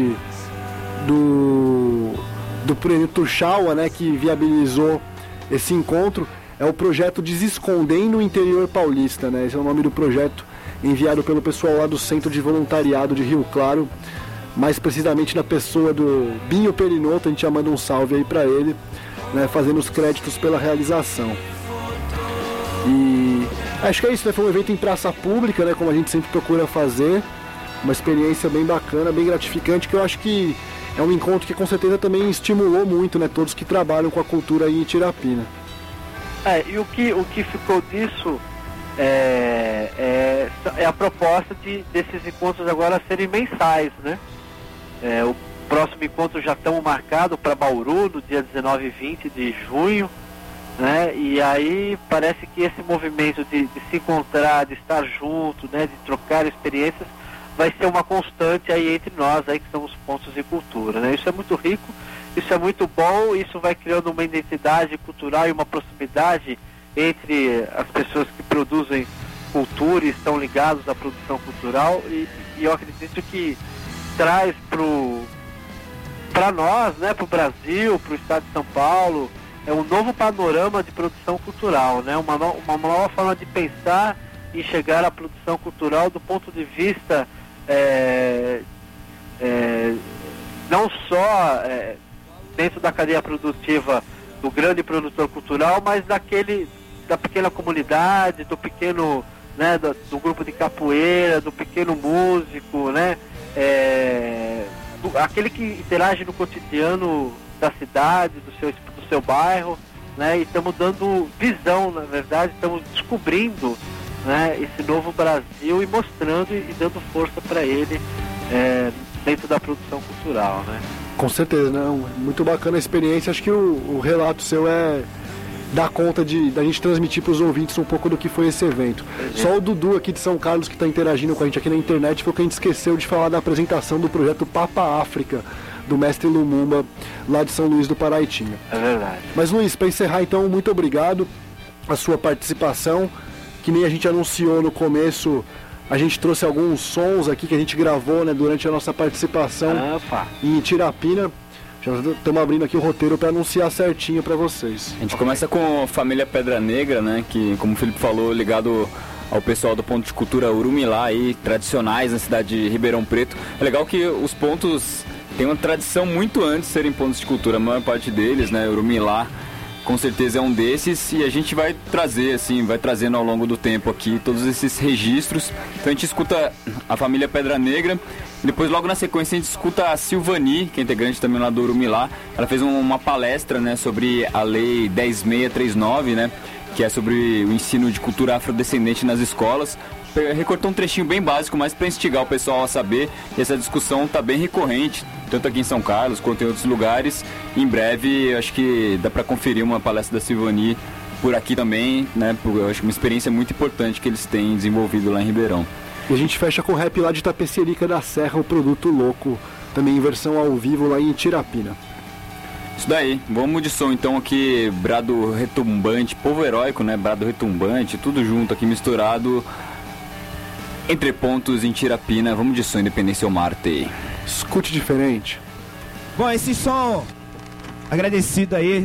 Speaker 3: do Prêmio Tuxaua, né, que viabilizou esse encontro, é o projeto Desescondem no Interior Paulista, né? Esse é o nome do projeto enviado pelo pessoal lá do Centro de Voluntariado de Rio Claro, mais precisamente na pessoa do Binho Perinoto. A gente já manda um salve aí pra ele, né, fazendo os créditos pela realização. E acho que é isso, né? Foi um evento em praça pública, né, como a gente sempre procura fazer, uma experiência bem bacana, bem gratificante, que eu acho que é um encontro que com certeza também estimulou muito, né, todos que trabalham com a cultura aí em Tirapina.
Speaker 17: E o que ficou disso é a proposta desses encontros agora serem mensais, né? O próximo encontro já estamos marcado para Bauru, no dia 19 e 20 de junho, né? E aí parece que esse movimento de se encontrar, de estar junto, né, de trocar experiências, vai ser uma constante aí entre nós, aí que somos pontos de cultura, né? Isso é muito rico, isso é muito bom, isso vai criando uma identidade cultural e uma proximidade entre as pessoas que produzem cultura e estão ligados à produção cultural, e eu acredito que traz para nós, né, para o Brasil, para o estado de São Paulo, um novo panorama de produção cultural, né? Uma nova forma de pensar e chegar à produção cultural do ponto de vista não só dentro da cadeia produtiva do grande produtor cultural, mas da pequena comunidade, do pequeno, né, do grupo de capoeira, do pequeno músico, né, aquele que interage no cotidiano da cidade, do seu bairro, né, e estamos dando visão, na verdade, estamos descobrindo, né, esse novo Brasil e mostrando e dando força para ele dentro da produção cultural, né?
Speaker 3: Com certeza, né? Muito bacana a experiência. Acho que o relato seu dá conta da gente transmitir para os ouvintes um pouco do que foi esse evento. Só o Dudu aqui de São Carlos, que está interagindo com a gente aqui na internet, foi que a gente esqueceu de falar da apresentação do projeto Papa África, do mestre Lumumba, lá de São Luís do Paraitinga.
Speaker 17: É verdade.
Speaker 3: Mas, Luiz, para encerrar, então, muito obrigado a sua participação. Que nem a gente anunciou no começo, a gente trouxe alguns sons aqui que a gente gravou, né, durante a nossa participação em Tirapina. Já estamos abrindo aqui o roteiro para anunciar certinho para vocês.
Speaker 1: A gente começa com a família Pedra Negra, né, que, como o Felipe falou, ligado ao pessoal do ponto de cultura Urumilá, aí, tradicionais na cidade de Ribeirão Preto. É legal que os pontos têm uma tradição muito antes de serem pontos de cultura, a maior parte deles, né, Urumilá com certeza é um desses, e a gente vai trazer, assim, vai trazendo ao longo do tempo aqui todos esses registros. Então a gente escuta a família Pedra Negra, e depois logo na sequência a gente escuta a Silvani, que é integrante também lá do Urumilá. Ela fez uma palestra, né, sobre a lei 10.639, né, que é sobre o ensino de cultura afrodescendente nas escolas. Recortou um trechinho bem básico, mas para instigar o pessoal a saber, e essa discussão está bem recorrente, tanto aqui em São Carlos quanto em outros lugares. Em breve, acho que dá para conferir uma palestra da Silvani por aqui também, né? Eu acho que uma experiência muito importante que eles têm desenvolvido lá em Ribeirão.
Speaker 3: E a gente fecha com o rap lá de Tapecerica da Serra, o Produto Louco, também em versão ao vivo lá em Tirapina.
Speaker 1: Isso daí, vamos de som então aqui, brado retumbante, povo heróico, né? Brado retumbante, tudo junto aqui misturado. Entre pontos em Tirapina, vamos de som Independência ou Marte.
Speaker 3: Escute diferente.
Speaker 18: Bom, esse som, agradecido aí,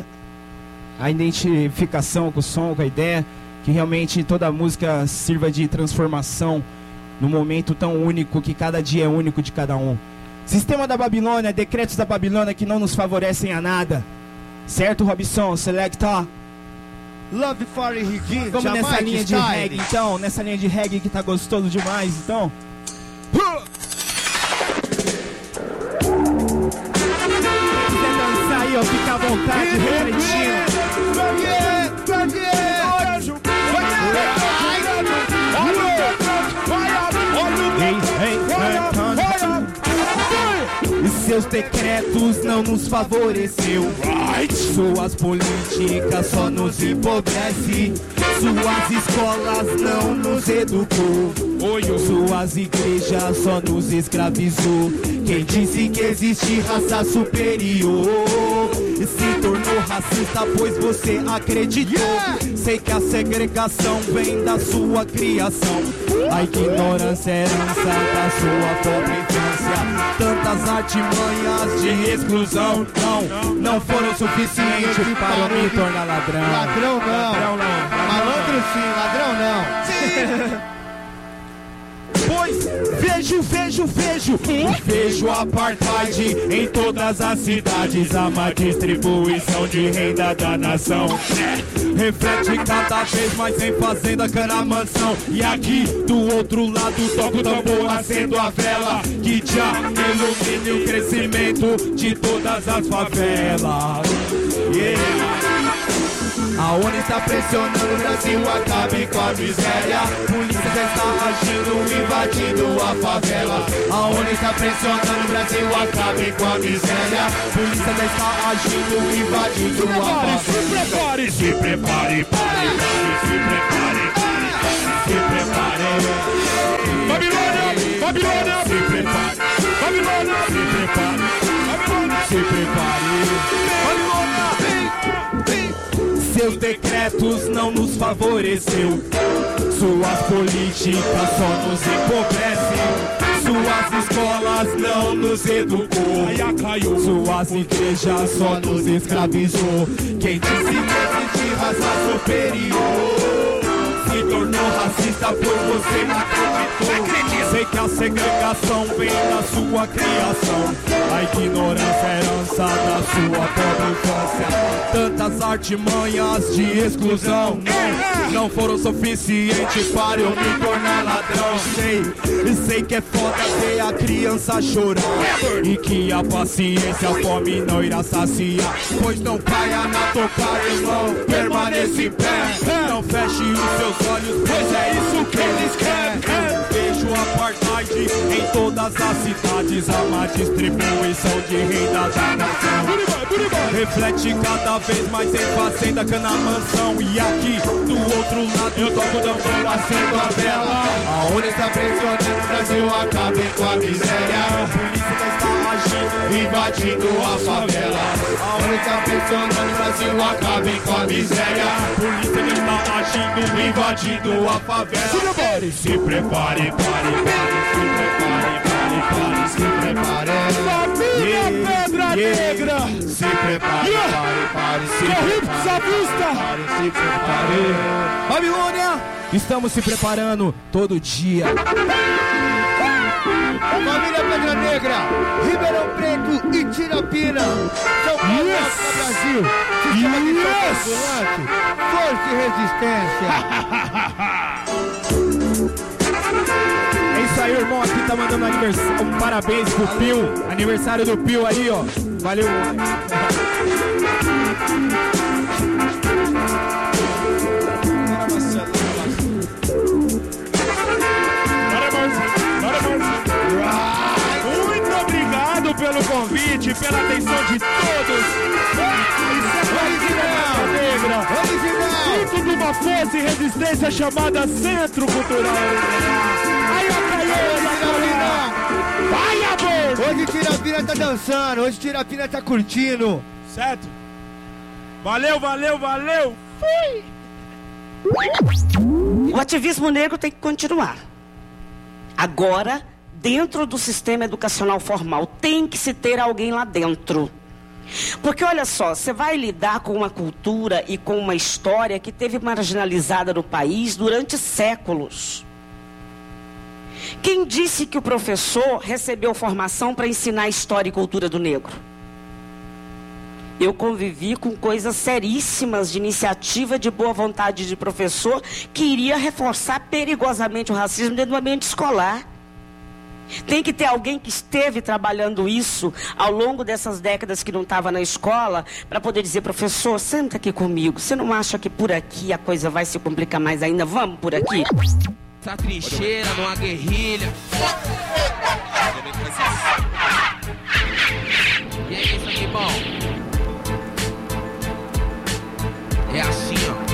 Speaker 18: a identificação com o som, com a ideia, que realmente toda a música sirva de transformação num momento tão único, que cada dia é único de cada um. Sistema da Babilônia, decretos da Babilônia que não nos favorecem a nada. Certo, Robson? Selecta.
Speaker 19: Love for Reggae.
Speaker 18: Vamos nessa linha de reggae, então. Nessa linha de reggae que tá gostoso demais, então. Quem quiser dançar aí, ó, fica à vontade, refletindo.
Speaker 19: E se
Speaker 18: Seus decretos não nos favoreceu. Suas políticas só nos empobrece. Suas escolas não nos educou. Suas igrejas só nos escravizou. Quem disse que existe raça superior se tornou racista, pois você acreditou. Sei que a segregação vem da sua criação. A ignorância é herança da sua pobre infância. Tantas artimanhas de exclusão não foram suficientes para eu me tornar ladrão.
Speaker 19: Ladrão não. Malandro sim, ladrão não.
Speaker 18: Pois vejo apartheid em todas as cidades. A má distribuição de renda da nação reflete cada vez mais em fazenda, cana, mansão. E aqui do outro lado toco o tambor, acendo a vela que já ilumina o crescimento de todas as favelas. A ONU está pressionando o Brasil, acabe com a miséria. Polícia já está agindo, invadindo a favela. A ONU está pressionando o Brasil, acabe com a miséria. Polícia já está agindo, invadindo a favela. Se prepare, se prepare. Babilônia, se prepare. Babilônia, se prepare. Babilônia, se prepare. Babilônia, seus decretos não nos favoreceu. Suas políticas só nos empobrecem. Suas escolas não nos educou. Suas igrejas só nos escravizou. Quem disse que existe raça superior se tornou racista, pois você não acreditou. Sei que a segregação vem da sua criação. A ignorância é herança da sua pobre infância. Tantas artimanhas de exclusão não foram suficientes para eu me tornar ladrão. Sei que é foda ver a criança chorar e que a paciência, a fome não irá saciar. Pois não caia na tocar, irmão, permaneça em pé. Não feche os seus olhos, pois é isso que eles querem. Vejo apartheid em todas as cidades. A má distribuição de renda da nação reflete cada vez mais em fazenda, cana, mansão. E aqui do outro lado eu toco o tambor, acendo a vela. A ONU está pressionando o Brasil, acabe com a miséria. A polícia já está agindo, invadindo a favela. A ONU está pressionando o Brasil, acabe com a miséria. A polícia já está agindo, invadindo a favela. Se prepare, se prepare.
Speaker 19: Família Pedra Negra.
Speaker 18: Se prepare, se prepare. Babilônia, estamos se preparando todo dia.
Speaker 19: Família Pedra Negra, Ribeirão Preto e Tirapina, São Paulo, Brasil. Sistema de ambulante, força e resistência.
Speaker 18: É isso aí, irmão. Aqui tá mandando um parabéns pro Pio. Aniversário do Pio aí, ó. Valeu.
Speaker 19: Muito obrigado pelo convite, pela atenção de todos. Fruto de uma força e resistência chamada Centro Cultural. Aí, vai, amor! Hoje Tirapina tá dançando, hoje Tirapina tá curtindo. Certo? Valeu! Fui!
Speaker 20: O ativismo negro tem que continuar. Agora, dentro do sistema educacional formal, tem que se ter alguém lá dentro. Porque olha só, você vai lidar com uma cultura e com uma história que teve marginalizada no país durante séculos. Quem disse que o professor recebeu formação para ensinar a história e cultura do negro? Eu convivi com coisas seríssimas de iniciativa de boa vontade de professor que iria reforçar perigosamente o racismo dentro do ambiente escolar. Tem que ter alguém que esteve trabalhando isso ao longo dessas décadas que não estava na escola para poder dizer, professor, senta aqui comigo. Você não acha que por aqui a coisa vai se complicar mais ainda? Vamos por aqui?
Speaker 9: Essa trincheira, numa guerrilha.
Speaker 21: sangue bom. É assim, ó.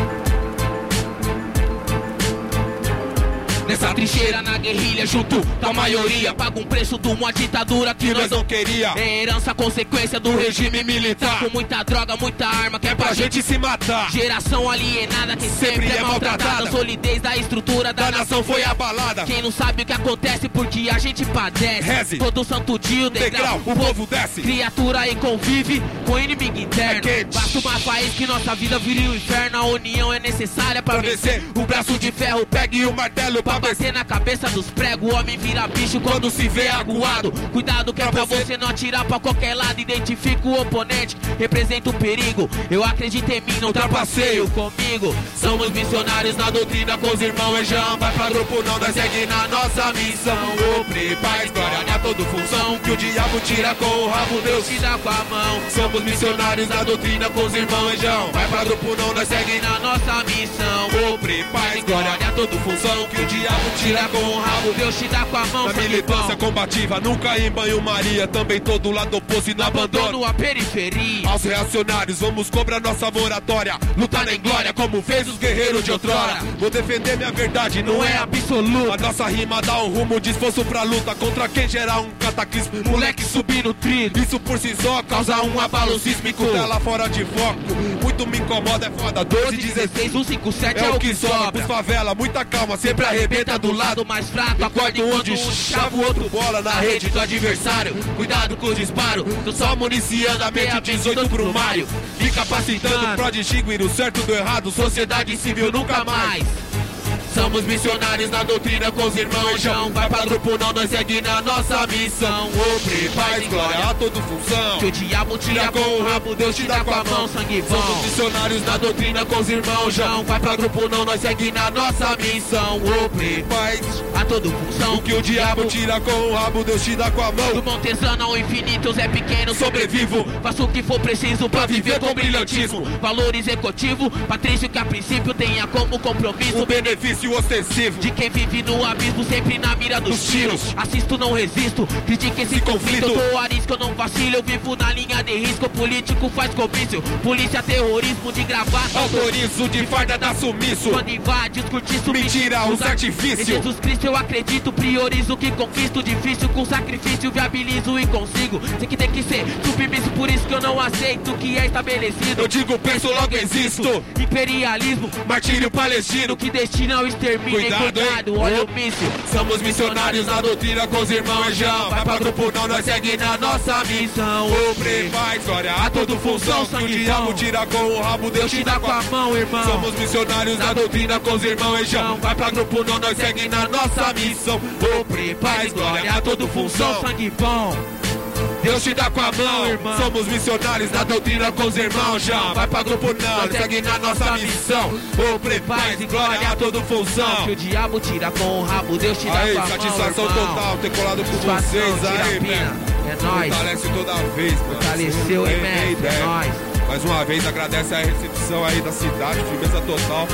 Speaker 21: Nessa trincheira, na guerrilha, junto com a maioria, paga um preço de uma ditadura que nós não queria. É herança, consequência do regime militar. Com muita droga, muita arma, que é pra gente se matar. Geração alienada que sempre é maltratada. Solidez da estrutura da nação foi abalada. Quem não sabe o que acontece porque a gente padece. Reze. Todo santo dia, degrau, o povo desce. Criatura aí convive com inimigo interno. Basta uma país que nossa vida vire um inferno. A união é necessária pra vencer. O braço de ferro, pegue o martelo pra bater na cabeça dos pregos. O homem vira bicho quando se vê aguado. Cuidado que é pra você não atirar pra qualquer lado. Identifica o oponente, representa o perigo. Eu acredito em mim, não trapaceio comigo. Somos missionários na doutrina com os irmãos Ejão. Vai pra grupo não, nós segue na nossa missão. Opre, paz, glória, a toda função. Que o diabo tira com o rabo, Deus te dá com a mão. Somos missionários na doutrina com os irmãos Ejão. Vai pra grupo não, nós segue na nossa missão. Opre, paz, glória, a toda função. Que o diabo tira com o rabo, Deus te dá com a mão. Na militância combativa, nunca em banho-maria. Também todo lado oposto e no abandono a periferia. Aos reacionários, vamos cobrar nossa moratória. Lutar em glória como fez os guerreiros de outrora. Vou defender minha verdade, não é absoluta. A nossa rima dá um rumo de esforço pra luta contra quem gera um cataclismo. Moleque subir no trilho, isso por si só causa um abalo sísmico. Tela fora de foco, muito me incomoda, é foda. 12, 16, 157 é o que sobra. Pros favela, muita calma, sempre arrebenta do lado mais fraco. Acorde onde um chava o outro bola na rede do adversário. Cuidado com o disparo, tô só municiando a mente 18 pro Mário. Me capacitando pra distinguir o certo do errado. Sociedade civil nunca mais. Somos missionários na doutrina com os irmãos João. Vai pra grupo não, nós segue na nossa missão. Opre, paz, glória, a toda função. Que o diabo tira com o rabo, Deus te dá com a mão, sangue bom. Somos missionários na doutrina com os irmãos João. Vai pra grupo não, nós segue na nossa missão. Opre, paz, a toda função. Que o diabo tira com o rabo, Deus te dá com a mão. Do Montesano ao infinito, Zé Pequeno, sobrevivo. Faço o que for preciso pra viver com brilhantismo. Valor executivo, Patrício que a princípio tenha como compromisso o benefício ostensivo de quem vive no abismo, sempre na mira dos tiros. Assisto, não resisto, critique esse conflito. Eu tô arisco, eu não vacilo, eu vivo na linha de risco. Político faz comício, polícia, terrorismo de gravata. Autorizo de farda, dá sumiço. Quando invade os cortiços, mentira, os artifícios. Em Jesus Cristo eu acredito, priorizo o que conquisto. Difícil com sacrifício, viabilizo e consigo. Sei que tem que ser submisso, por isso que eu não aceito o que é estabelecido. Eu digo, penso, logo existo. Imperialismo, martírio palestino que destina ao extermínio. Cuidado, olha o míssil. Somos missionários na doutrina com os irmãos Ejão. Vai pra grupo não, nós segue na nossa missão. Opre, paz, glória, a toda função. Que o diabo tira com o rabo, Deus te dá com a mão, irmão. Somos missionários na doutrina com os irmãos Ejão. Vai pra grupo não, nós segue na nossa missão. Opre, paz, glória, a toda função, sangue bom. Deus te dá com a mão, irmão. Somos missionários na doutrina com os irmãos já. Vai pra grupo não, segue na nossa missão. Opre, paz e glória a toda função. Que o diabo tira com o rabo, Deus te dá com a mão,
Speaker 22: satisfação total ter colado com vocês aí, velho.
Speaker 21: É nóis.
Speaker 22: Fortalece toda vez, mano.
Speaker 21: Fortaleceu, hein, mestre? É nóis.
Speaker 22: Mais uma vez agradece a recepção aí da cidade, firmeza total.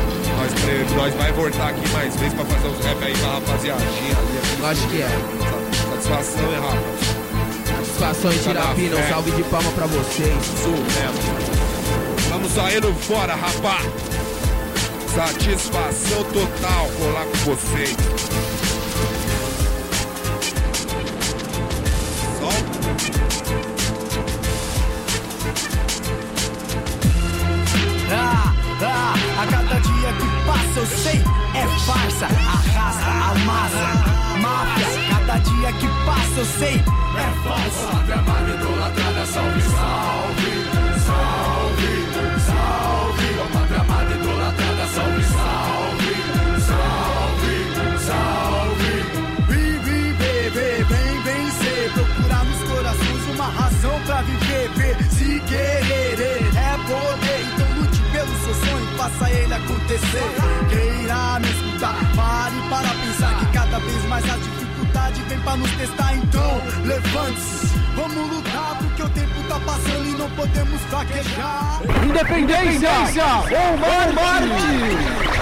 Speaker 22: Nós vai voltar aqui mais vezes pra fazer uns rap aí com a rapaziadinha ali.
Speaker 21: Lógico que é.
Speaker 22: Satisfação, hein, rapaz?
Speaker 21: Satisfação em Tirapina, um salve de palma pra vocês.
Speaker 22: Isso mesmo. Vamos saindo fora, rapá. Satisfação total colar com vocês.
Speaker 23: A cada dia que passa eu sei, é farsa, arrasta, amassa, máfia. Cada dia que passa eu sei, é farsa. Pátria amada, idolatrada, salve, salve, salve, salve. Ó pátria amada, idolatrada, salve, salve, salve, salve. Viver, vem vencer, procurar nos corações uma razão pra viver, ver se querer é poder. Então lute pelo seu sonho, faça ele acontecer. Queira me escutar, pare para pensar que cada vez mais a dificuldade vem pra nos testar. Então levante-se, vamos lutar porque o tempo tá passando e não podemos fraquejar.
Speaker 3: Independência ou Marte!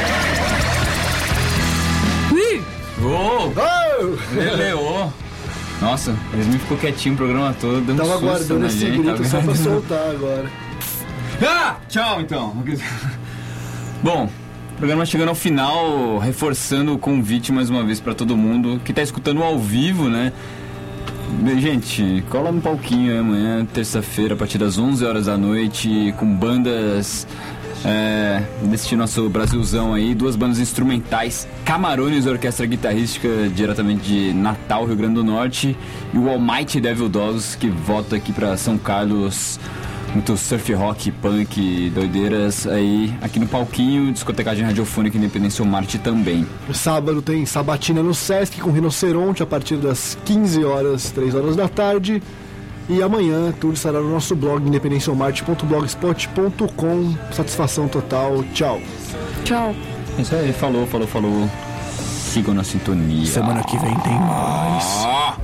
Speaker 1: Gol! Leleou! Nossa, o Yasmin ficou quietinho o programa todo, dando
Speaker 3: Tava
Speaker 1: susto
Speaker 3: aguardando
Speaker 1: na
Speaker 3: esse
Speaker 1: gente,
Speaker 3: grito
Speaker 1: tá
Speaker 3: só pra
Speaker 1: vendo?
Speaker 3: soltar agora.
Speaker 1: Ah, tchau então. Bom, o programa chegando ao final, reforçando o convite mais uma vez para todo mundo que tá escutando ao vivo, né? Gente, cola no palquinho amanhã, terça-feira, a partir das 11 horas da noite, com bandas desse nosso Brasilzão aí, 2 bandas instrumentais, Camarões, orquestra guitarrística diretamente de Natal, Rio Grande do Norte, e o Almighty Devil Dolls, que volta aqui para São Carlos, muito surf rock, punk, doideiras aí, aqui no palquinho, discotecagem radiofônica Independência Marte também.
Speaker 3: Sábado tem sabatina no Sesc com Rinoceronte a partir das 15 horas, 3 horas da tarde. E amanhã tudo estará no nosso blog independenciamarte.blogspot.com. Satisfação total, tchau.
Speaker 2: Tchau.
Speaker 1: Isso aí, falou. Sigam na sintonia.
Speaker 3: Semana que vem tem mais.